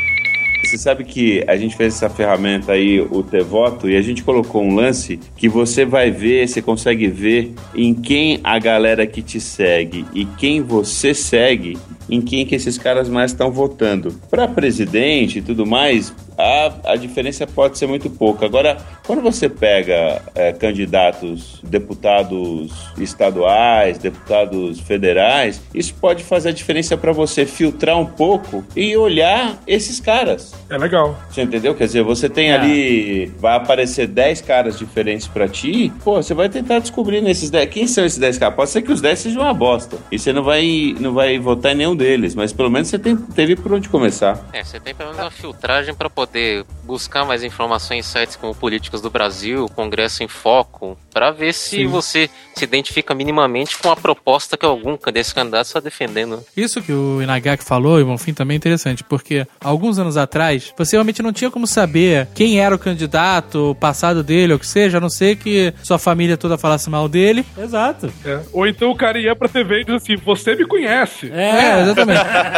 Speaker 7: Você sabe que a gente fez essa ferramenta aí, o T-Voto, e a gente colocou um lance que você vai ver, você consegue ver em quem a galera que te segue e quem você segue, em quem que esses caras mais estão votando. Para presidente e tudo mais, a, a diferença pode ser muito pouca. Agora, quando você pega é, candidatos, deputados estaduais, deputados federais, isso pode fazer a diferença para você filtrar um pouco e olhar esses caras.
Speaker 6: É legal.
Speaker 7: Você entendeu? Quer dizer, você tem
Speaker 2: É.
Speaker 7: ali, vai aparecer dez caras diferentes pra ti, pô, você vai tentar descobrir nesses dez, quem são esses dez caras? Pode ser que os dez sejam uma bosta, e você não vai, não vai votar em nenhum deles, mas pelo menos você tem, teve por onde começar.
Speaker 4: É, você tem pelo menos uma filtragem para poder buscar mais informações em sites como Políticas do Brasil, Congresso em Foco, para ver se
Speaker 6: Sim.
Speaker 4: você se identifica minimamente com a proposta que algum desses candidatos está defendendo.
Speaker 5: Isso que o Inagaki falou, e o Bonfim, também é interessante, porque alguns anos atrás, você realmente não tinha como saber quem era o candidato, o passado dele, ou o que seja, a não ser que sua família toda falasse mal dele.
Speaker 2: Exato.
Speaker 6: É. Ou então o cara ia pra T V e diz assim, você me conhece.
Speaker 5: É, exatamente.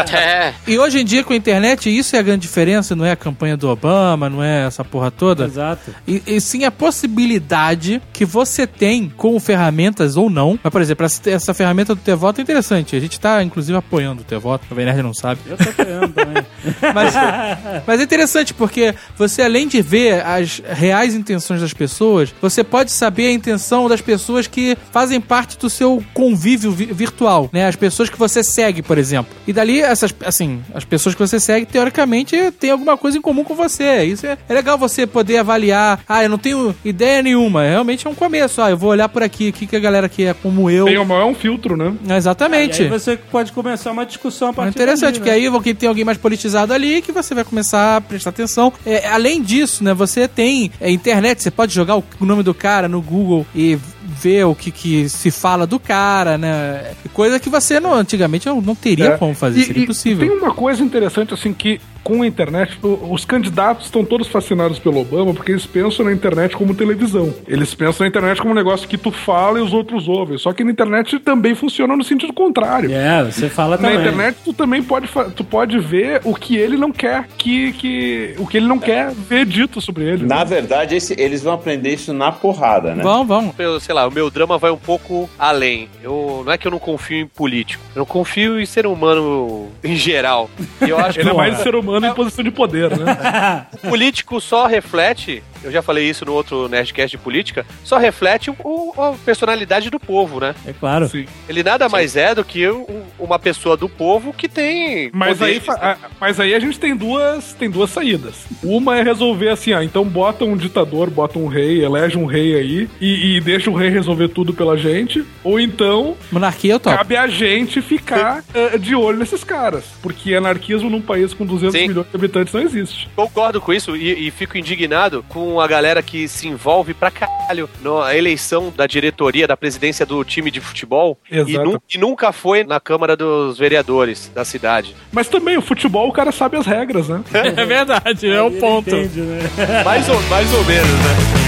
Speaker 4: É,
Speaker 5: E hoje em dia, com a internet, isso é a grande diferença, não é a campanha do Obama, não é essa porra toda.
Speaker 2: Exato.
Speaker 5: E, e sim a possibilidade que você tem com ferramentas ou não. Mas, por exemplo, essa, essa ferramenta do T-Voto é interessante. A gente tá, inclusive, apoiando o T-Voto. O Nerd não sabe.
Speaker 2: Eu tô apoiando também.
Speaker 5: Mas, mas é interessante porque você, além de ver as reais intenções das pessoas, você pode saber a intenção das pessoas que fazem parte do seu convívio vi- virtual, né? As pessoas que você segue, por exemplo. E dali, essas, assim, as pessoas que você segue, teoricamente, têm alguma coisa em comum com você. Isso é, é legal você poder avaliar. Ah, eu não tenho ideia nenhuma. Realmente é um começo. Ah, eu vou olhar por aqui, o que, que a galera que é como eu...
Speaker 6: Tem uma, é um filtro, né?
Speaker 5: Exatamente.
Speaker 2: E aí você pode começar uma discussão a
Speaker 5: É
Speaker 2: partir
Speaker 5: interessante,
Speaker 2: dali,
Speaker 5: que
Speaker 2: né?
Speaker 5: aí quem tem alguém mais politizado ali, que você vai começar a prestar atenção. É, além disso, né, você tem é, internet, você pode jogar o nome do cara no Google e ver o que, que se fala do cara, né? Coisa que você não, antigamente não, não teria
Speaker 6: É.
Speaker 5: como fazer,
Speaker 6: E-
Speaker 5: seria
Speaker 6: e
Speaker 5: impossível.
Speaker 6: Tem uma coisa interessante, assim, que com a internet, o- os candidatos estão todos fascinados pelo Obama porque eles pensam na internet como televisão. Eles pensam na internet como um negócio que tu fala e os outros ouvem. Só que na internet também funciona no sentido contrário.
Speaker 2: É, você fala
Speaker 6: Na
Speaker 2: também.
Speaker 6: internet tu também pode, fa- tu pode ver o que ele não quer que, que o que ele não quer ver dito sobre ele.
Speaker 7: Na verdade, esse- eles vão aprender isso na porrada, né?
Speaker 5: Vamos, vamos.
Speaker 3: Eu, sei lá, o meu drama vai um pouco além. Eu, não é que eu não confio em político. Eu não confio em ser humano em geral. E eu acho
Speaker 6: Ele é
Speaker 3: que
Speaker 6: mais ser humano em posição de poder, né?
Speaker 3: o político só reflete, eu já falei isso no outro Nerdcast de política, só reflete o, o- a personalidade do povo, né?
Speaker 2: É claro.
Speaker 6: Sim.
Speaker 3: Ele nada mais é do que um- uma pessoa do povo que tem
Speaker 6: Mas aí,
Speaker 3: poderes,
Speaker 6: fa-
Speaker 3: né?
Speaker 6: a- mas aí a gente tem duas, tem duas saídas. Uma é resolver assim, ah, então bota um ditador, bota um rei, elege um rei aí e, e deixa o rei resolver tudo pela gente. Ou então
Speaker 5: Monarquia eu topo.
Speaker 6: cabe a gente ficar eh, de olho nesses caras. Porque anarquismo num país com duzentos
Speaker 3: Sim.
Speaker 6: milhões de habitantes não existe.
Speaker 3: Concordo com isso e, e fico indignado com a galera que se envolve pra caralho na eleição da diretoria, da presidência do time de futebol e,
Speaker 6: Exato.
Speaker 3: nu- e nunca foi na Câmara dos Vereadores da cidade.
Speaker 6: Mas também, o futebol, o cara sabe as regras, né?
Speaker 5: É verdade, é o
Speaker 2: Ele
Speaker 5: ponto.
Speaker 2: entende, né?
Speaker 3: Mais ou, mais ou menos, né?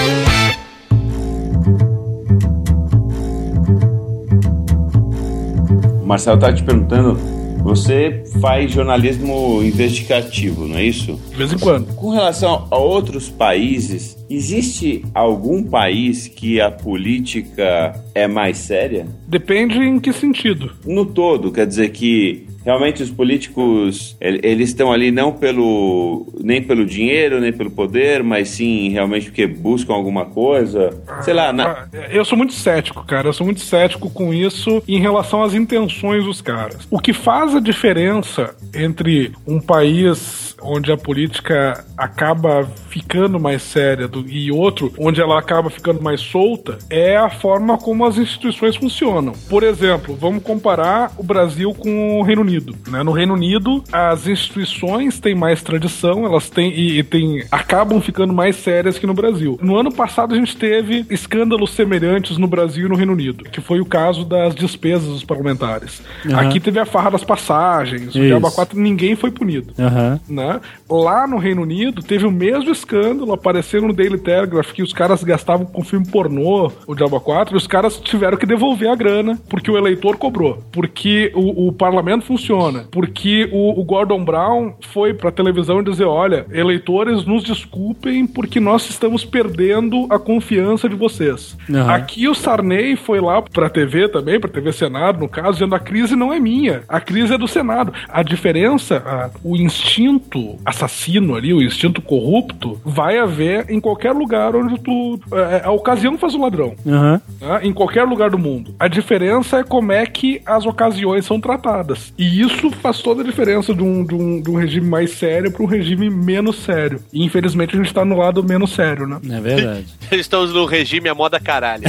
Speaker 7: O Marcelo tá te perguntando, você faz jornalismo investigativo, não é isso?
Speaker 6: De vez em quando.
Speaker 7: Com relação a outros países, existe algum país que a política é mais séria?
Speaker 6: Depende em que sentido.
Speaker 7: No todo, quer dizer que realmente os políticos, el- eles estão ali não pelo nem pelo dinheiro, nem pelo poder, mas sim realmente porque buscam alguma coisa. Sei lá, na...
Speaker 6: Ah, Eu sou muito cético, cara. Eu sou muito cético com isso em relação às intenções dos caras. O que faz a diferença entre um país onde a política acaba ficando mais séria do, e outro onde ela acaba ficando mais solta, é a forma como as instituições funcionam. Por exemplo, vamos comparar o Brasil com o Reino Unido, né? No Reino Unido, as instituições têm mais tradição, elas têm e, e têm, acabam ficando mais sérias que no Brasil. No ano passado, a gente teve escândalos semelhantes no Brasil e no Reino Unido, que foi o caso das despesas dos parlamentares. Uhum. Aqui teve a farra das passagens, o Diabo quatro, ninguém foi punido. Uhum. Né? Lá no Reino Unido, teve o mesmo escândalo, apareceu no Daily Telegraph, que os caras gastavam com filme pornô, o Diabo quatro, e os caras tiveram que devolver a grana, porque o eleitor cobrou, porque o, o parlamento funciona, porque o, o Gordon Brown foi pra televisão dizer, olha, eleitores, nos desculpem, porque nós estamos perdendo a confiança de vocês. Uhum. Aqui o Sarney foi lá pra T V também, pra T V Senado, no caso, dizendo a crise não é minha, a crise é do Senado. A diferença, a, o instinto assassino ali, o instinto corrupto, vai haver em qualquer lugar onde tu... É, a ocasião faz o ladrão. Uhum. Né? Em qualquer lugar do mundo. A diferença é como é que as ocasiões são tratadas. E isso faz toda a diferença de um, de um, de um regime mais sério para um regime menos sério. E infelizmente a gente tá no lado menos sério, né?
Speaker 2: É verdade.
Speaker 3: Estamos no regime a moda caralho.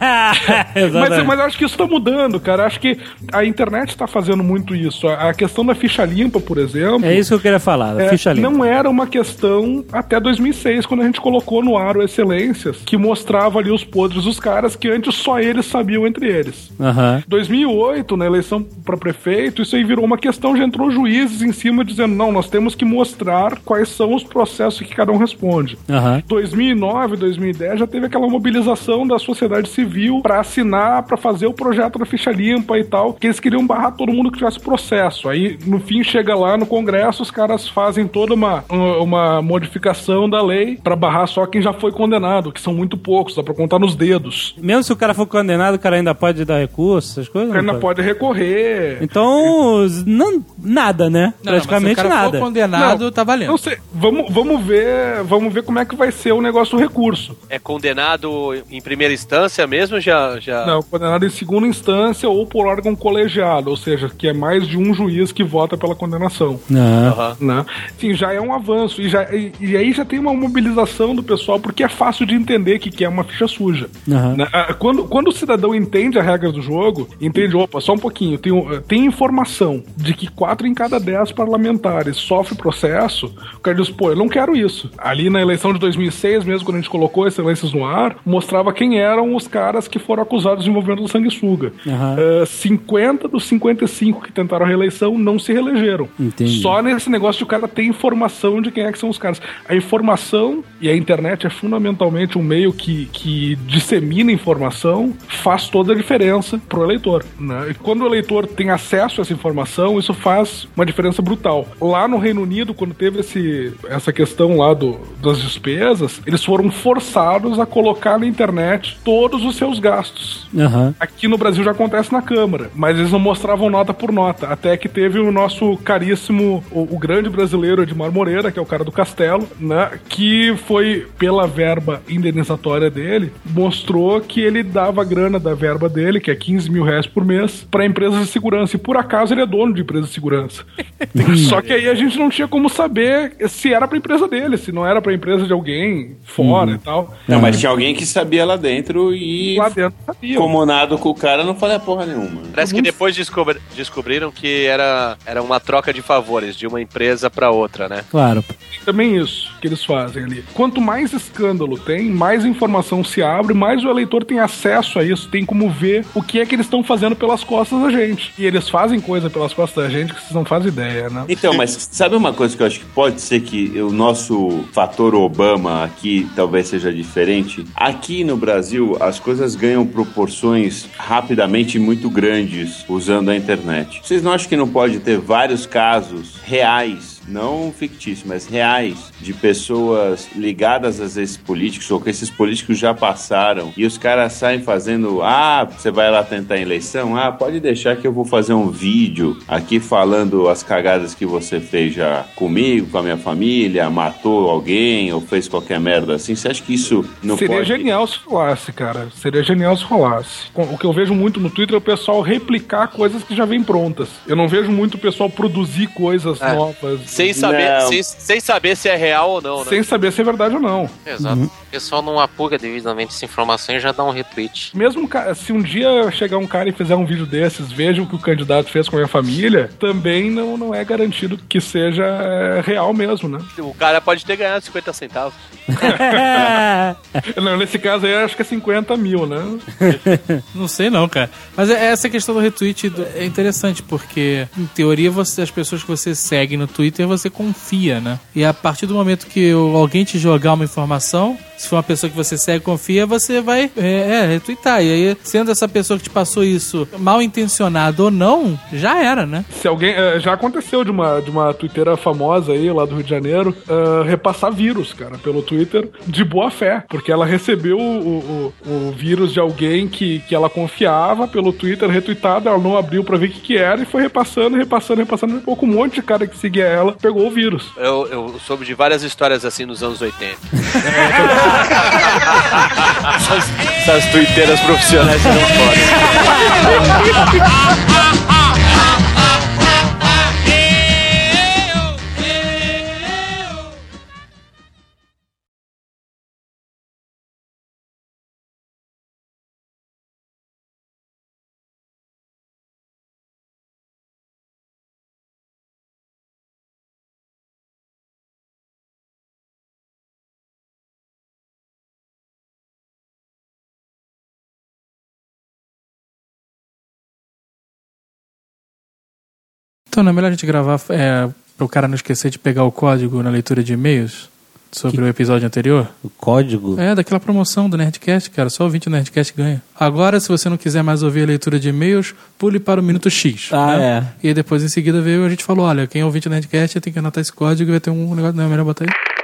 Speaker 6: mas, mas eu acho que isso tá mudando, cara. Acho que a internet tá fazendo muito isso. A, a questão da ficha limpa, por exemplo...
Speaker 2: É isso que eu queria falar, da
Speaker 6: é,
Speaker 2: ficha limpa.
Speaker 6: Não era uma questão até dois mil e seis, quando a gente colocou no ar o Excelências, que mostrava ali os podres dos caras que antes só eles sabiam entre eles. Uhum. dois mil e oito, na eleição para prefeito, isso aí virou uma questão, já entrou juízes em cima dizendo, não, nós temos que mostrar quais são os processos que cada um responde. Uhum. dois mil e nove, dois mil e dez, já teve aquela mobilização da sociedade civil para assinar, para fazer o projeto da ficha limpa e tal, que eles queriam barrar todo mundo que tivesse processo. Aí, no fim, chega lá no Congresso, os caras fazem toda uma, uma modificação da lei para barrar só quem já foi condenado, que são muito poucos, dá pra contar nos dedos.
Speaker 2: Mesmo se o cara for condenado, o cara ainda pode dar recurso, essas coisas?
Speaker 6: O cara ainda pode? pode recorrer.
Speaker 2: Então, não, nada, né?
Speaker 5: Não,
Speaker 2: Praticamente
Speaker 5: não, se o cara
Speaker 2: nada.
Speaker 5: for condenado,
Speaker 6: não,
Speaker 5: tá valendo.
Speaker 6: Não sei. Vamos, vamos ver, vamos ver como é que vai ser o negócio do recurso.
Speaker 3: É condenado em primeira instância mesmo? Já, já...
Speaker 6: Não, condenado em segunda instância ou por órgão colegiado, ou seja, que é mais de um juiz que vota pela condenação.
Speaker 2: Uhum.
Speaker 6: Né? Enfim, já é um avanço. E, já, e, e aí já tem uma mobilização do pessoal, porque é fácil de entender que, que é uma ficha suja. Uhum. Né? Quando, quando o cidadão entende a regra do jogo, entende, opa, só um pouquinho, tem, tem informação de que quatro em cada dez parlamentares sofrem processo, o cara diz, pô, eu não quero isso. Ali na eleição de dois mil e seis, mesmo quando a gente colocou Excelências no ar, mostrava quem eram os caras que foram acusados de envolvimento do sanguessuga. Uhum. Uh, cinquenta dos cinquenta e cinco que tentaram a reeleição não se reelegeram.
Speaker 2: Entendi.
Speaker 6: Só nesse negócio de o cara ter informação de quem é que são os caras. A informação e a internet é fundamentalmente um meio que, que dissemina informação, faz toda a diferença pro eleitor, né? E quando o eleitor tem acesso a essa informação, isso faz uma diferença brutal. Lá no Reino Unido, quando teve esse, essa questão lá do, das despesas, eles foram forçados a colocar na internet todos os seus gastos. Uhum. Aqui no Brasil já acontece na Câmara, mas eles não mostravam nota por nota, até que teve o nosso caríssimo, o, o grande brasileiro Edmar Moreira, que é o cara do Castelo, né, que foi, pela verba indenizatória dele, mostrou que ele dava a grana da verba dele, que é quinze mil reais por mês, para empresas de segurança, e por acaso ele é dono de empresa de segurança. Só que aí a gente não tinha como saber se era pra empresa dele, se não era pra empresa de alguém fora uhum. e tal.
Speaker 7: Não, mas tinha alguém que sabia lá dentro e
Speaker 6: lá dentro sabia.
Speaker 7: Comunado com o cara, não falei a porra nenhuma.
Speaker 3: Parece que depois descobri- descobriram que era, era uma troca de favores de uma empresa pra outra, né?
Speaker 2: Claro.
Speaker 6: Também isso que eles fazem ali. Quanto mais escândalo tem, mais informação se abre, mais o eleitor tem acesso a isso, tem como ver o que é que eles estão fazendo pelas costas da gente. E eles fazem coisa pelas costas da gente que vocês não fazem ideia, né?
Speaker 7: Então, mas sabe uma coisa que eu acho que pode ser que o nosso fator Obama aqui talvez seja diferente? Aqui no Brasil, as coisas ganham proporções rapidamente muito grandes usando a internet. Vocês não acham que não pode ter vários casos reais, não fictícios, mas reais, de pessoas ligadas a esses políticos, ou que esses políticos já passaram, e os caras saem fazendo, ah, você vai lá tentar a eleição? Ah, pode deixar que eu vou fazer um vídeo aqui falando as cagadas que você fez já comigo, com a minha família, matou alguém, ou fez qualquer merda assim. Você acha que isso não
Speaker 6: Seria
Speaker 7: pode...
Speaker 6: Seria genial se rolasse, cara. Seria genial se rolasse. O que eu vejo muito no Twitter é o pessoal replicar coisas que já vêm prontas. Eu não vejo muito o pessoal produzir coisas é. novas.
Speaker 3: Sem saber, sem, sem saber se é real ou não, né?
Speaker 6: Sem saber se é verdade ou não.
Speaker 4: Exato. Uhum. O pessoal não apuga devidamente essa informação e já dá um retweet.
Speaker 6: Mesmo se um dia chegar um cara e fizer um vídeo desses, veja o que o candidato fez com a minha família, também não, não é garantido que seja real mesmo, né?
Speaker 3: O cara pode ter ganhado cinquenta centavos.
Speaker 6: Não, nesse caso aí acho que é cinquenta mil, né?
Speaker 5: Não sei não, cara. Mas essa questão do retweet é interessante, porque em teoria você, as pessoas que você segue no Twitter, você confia, né? E a partir do momento que alguém te jogar uma informação, se for uma pessoa que você segue e confia, você vai é, é, retweetar. E aí, sendo essa pessoa que te passou isso mal intencionado ou não, já era, né?
Speaker 6: Se alguém... Já aconteceu de uma, de uma twitteira famosa aí, lá do Rio de Janeiro, uh, repassar vírus, cara, pelo Twitter, de boa fé. Porque ela recebeu o, o, o vírus de alguém que, que ela confiava pelo Twitter, retweetado, ela não abriu pra ver o que que era e foi repassando, repassando, repassando. Um pouco um monte de cara que seguia ela pegou o vírus.
Speaker 3: Eu, eu soube de várias histórias assim nos anos oitenta. essas, essas twitteiras profissionais eram foda.
Speaker 5: Então não é melhor a gente gravar é, para o cara não esquecer de pegar o código na leitura de e-mails sobre que... o episódio anterior?
Speaker 2: O código?
Speaker 5: É, daquela promoção do Nerdcast, cara. Só o ouvinte do Nerdcast ganha. Agora, se você não quiser mais ouvir a leitura de e-mails, pule para o minuto X.
Speaker 2: Ah,
Speaker 5: né?
Speaker 2: é.
Speaker 5: E depois, em seguida, veio a gente falou, olha, quem é ouvinte do Nerdcast tem que anotar esse código e vai ter um negócio... Não é melhor botar aí?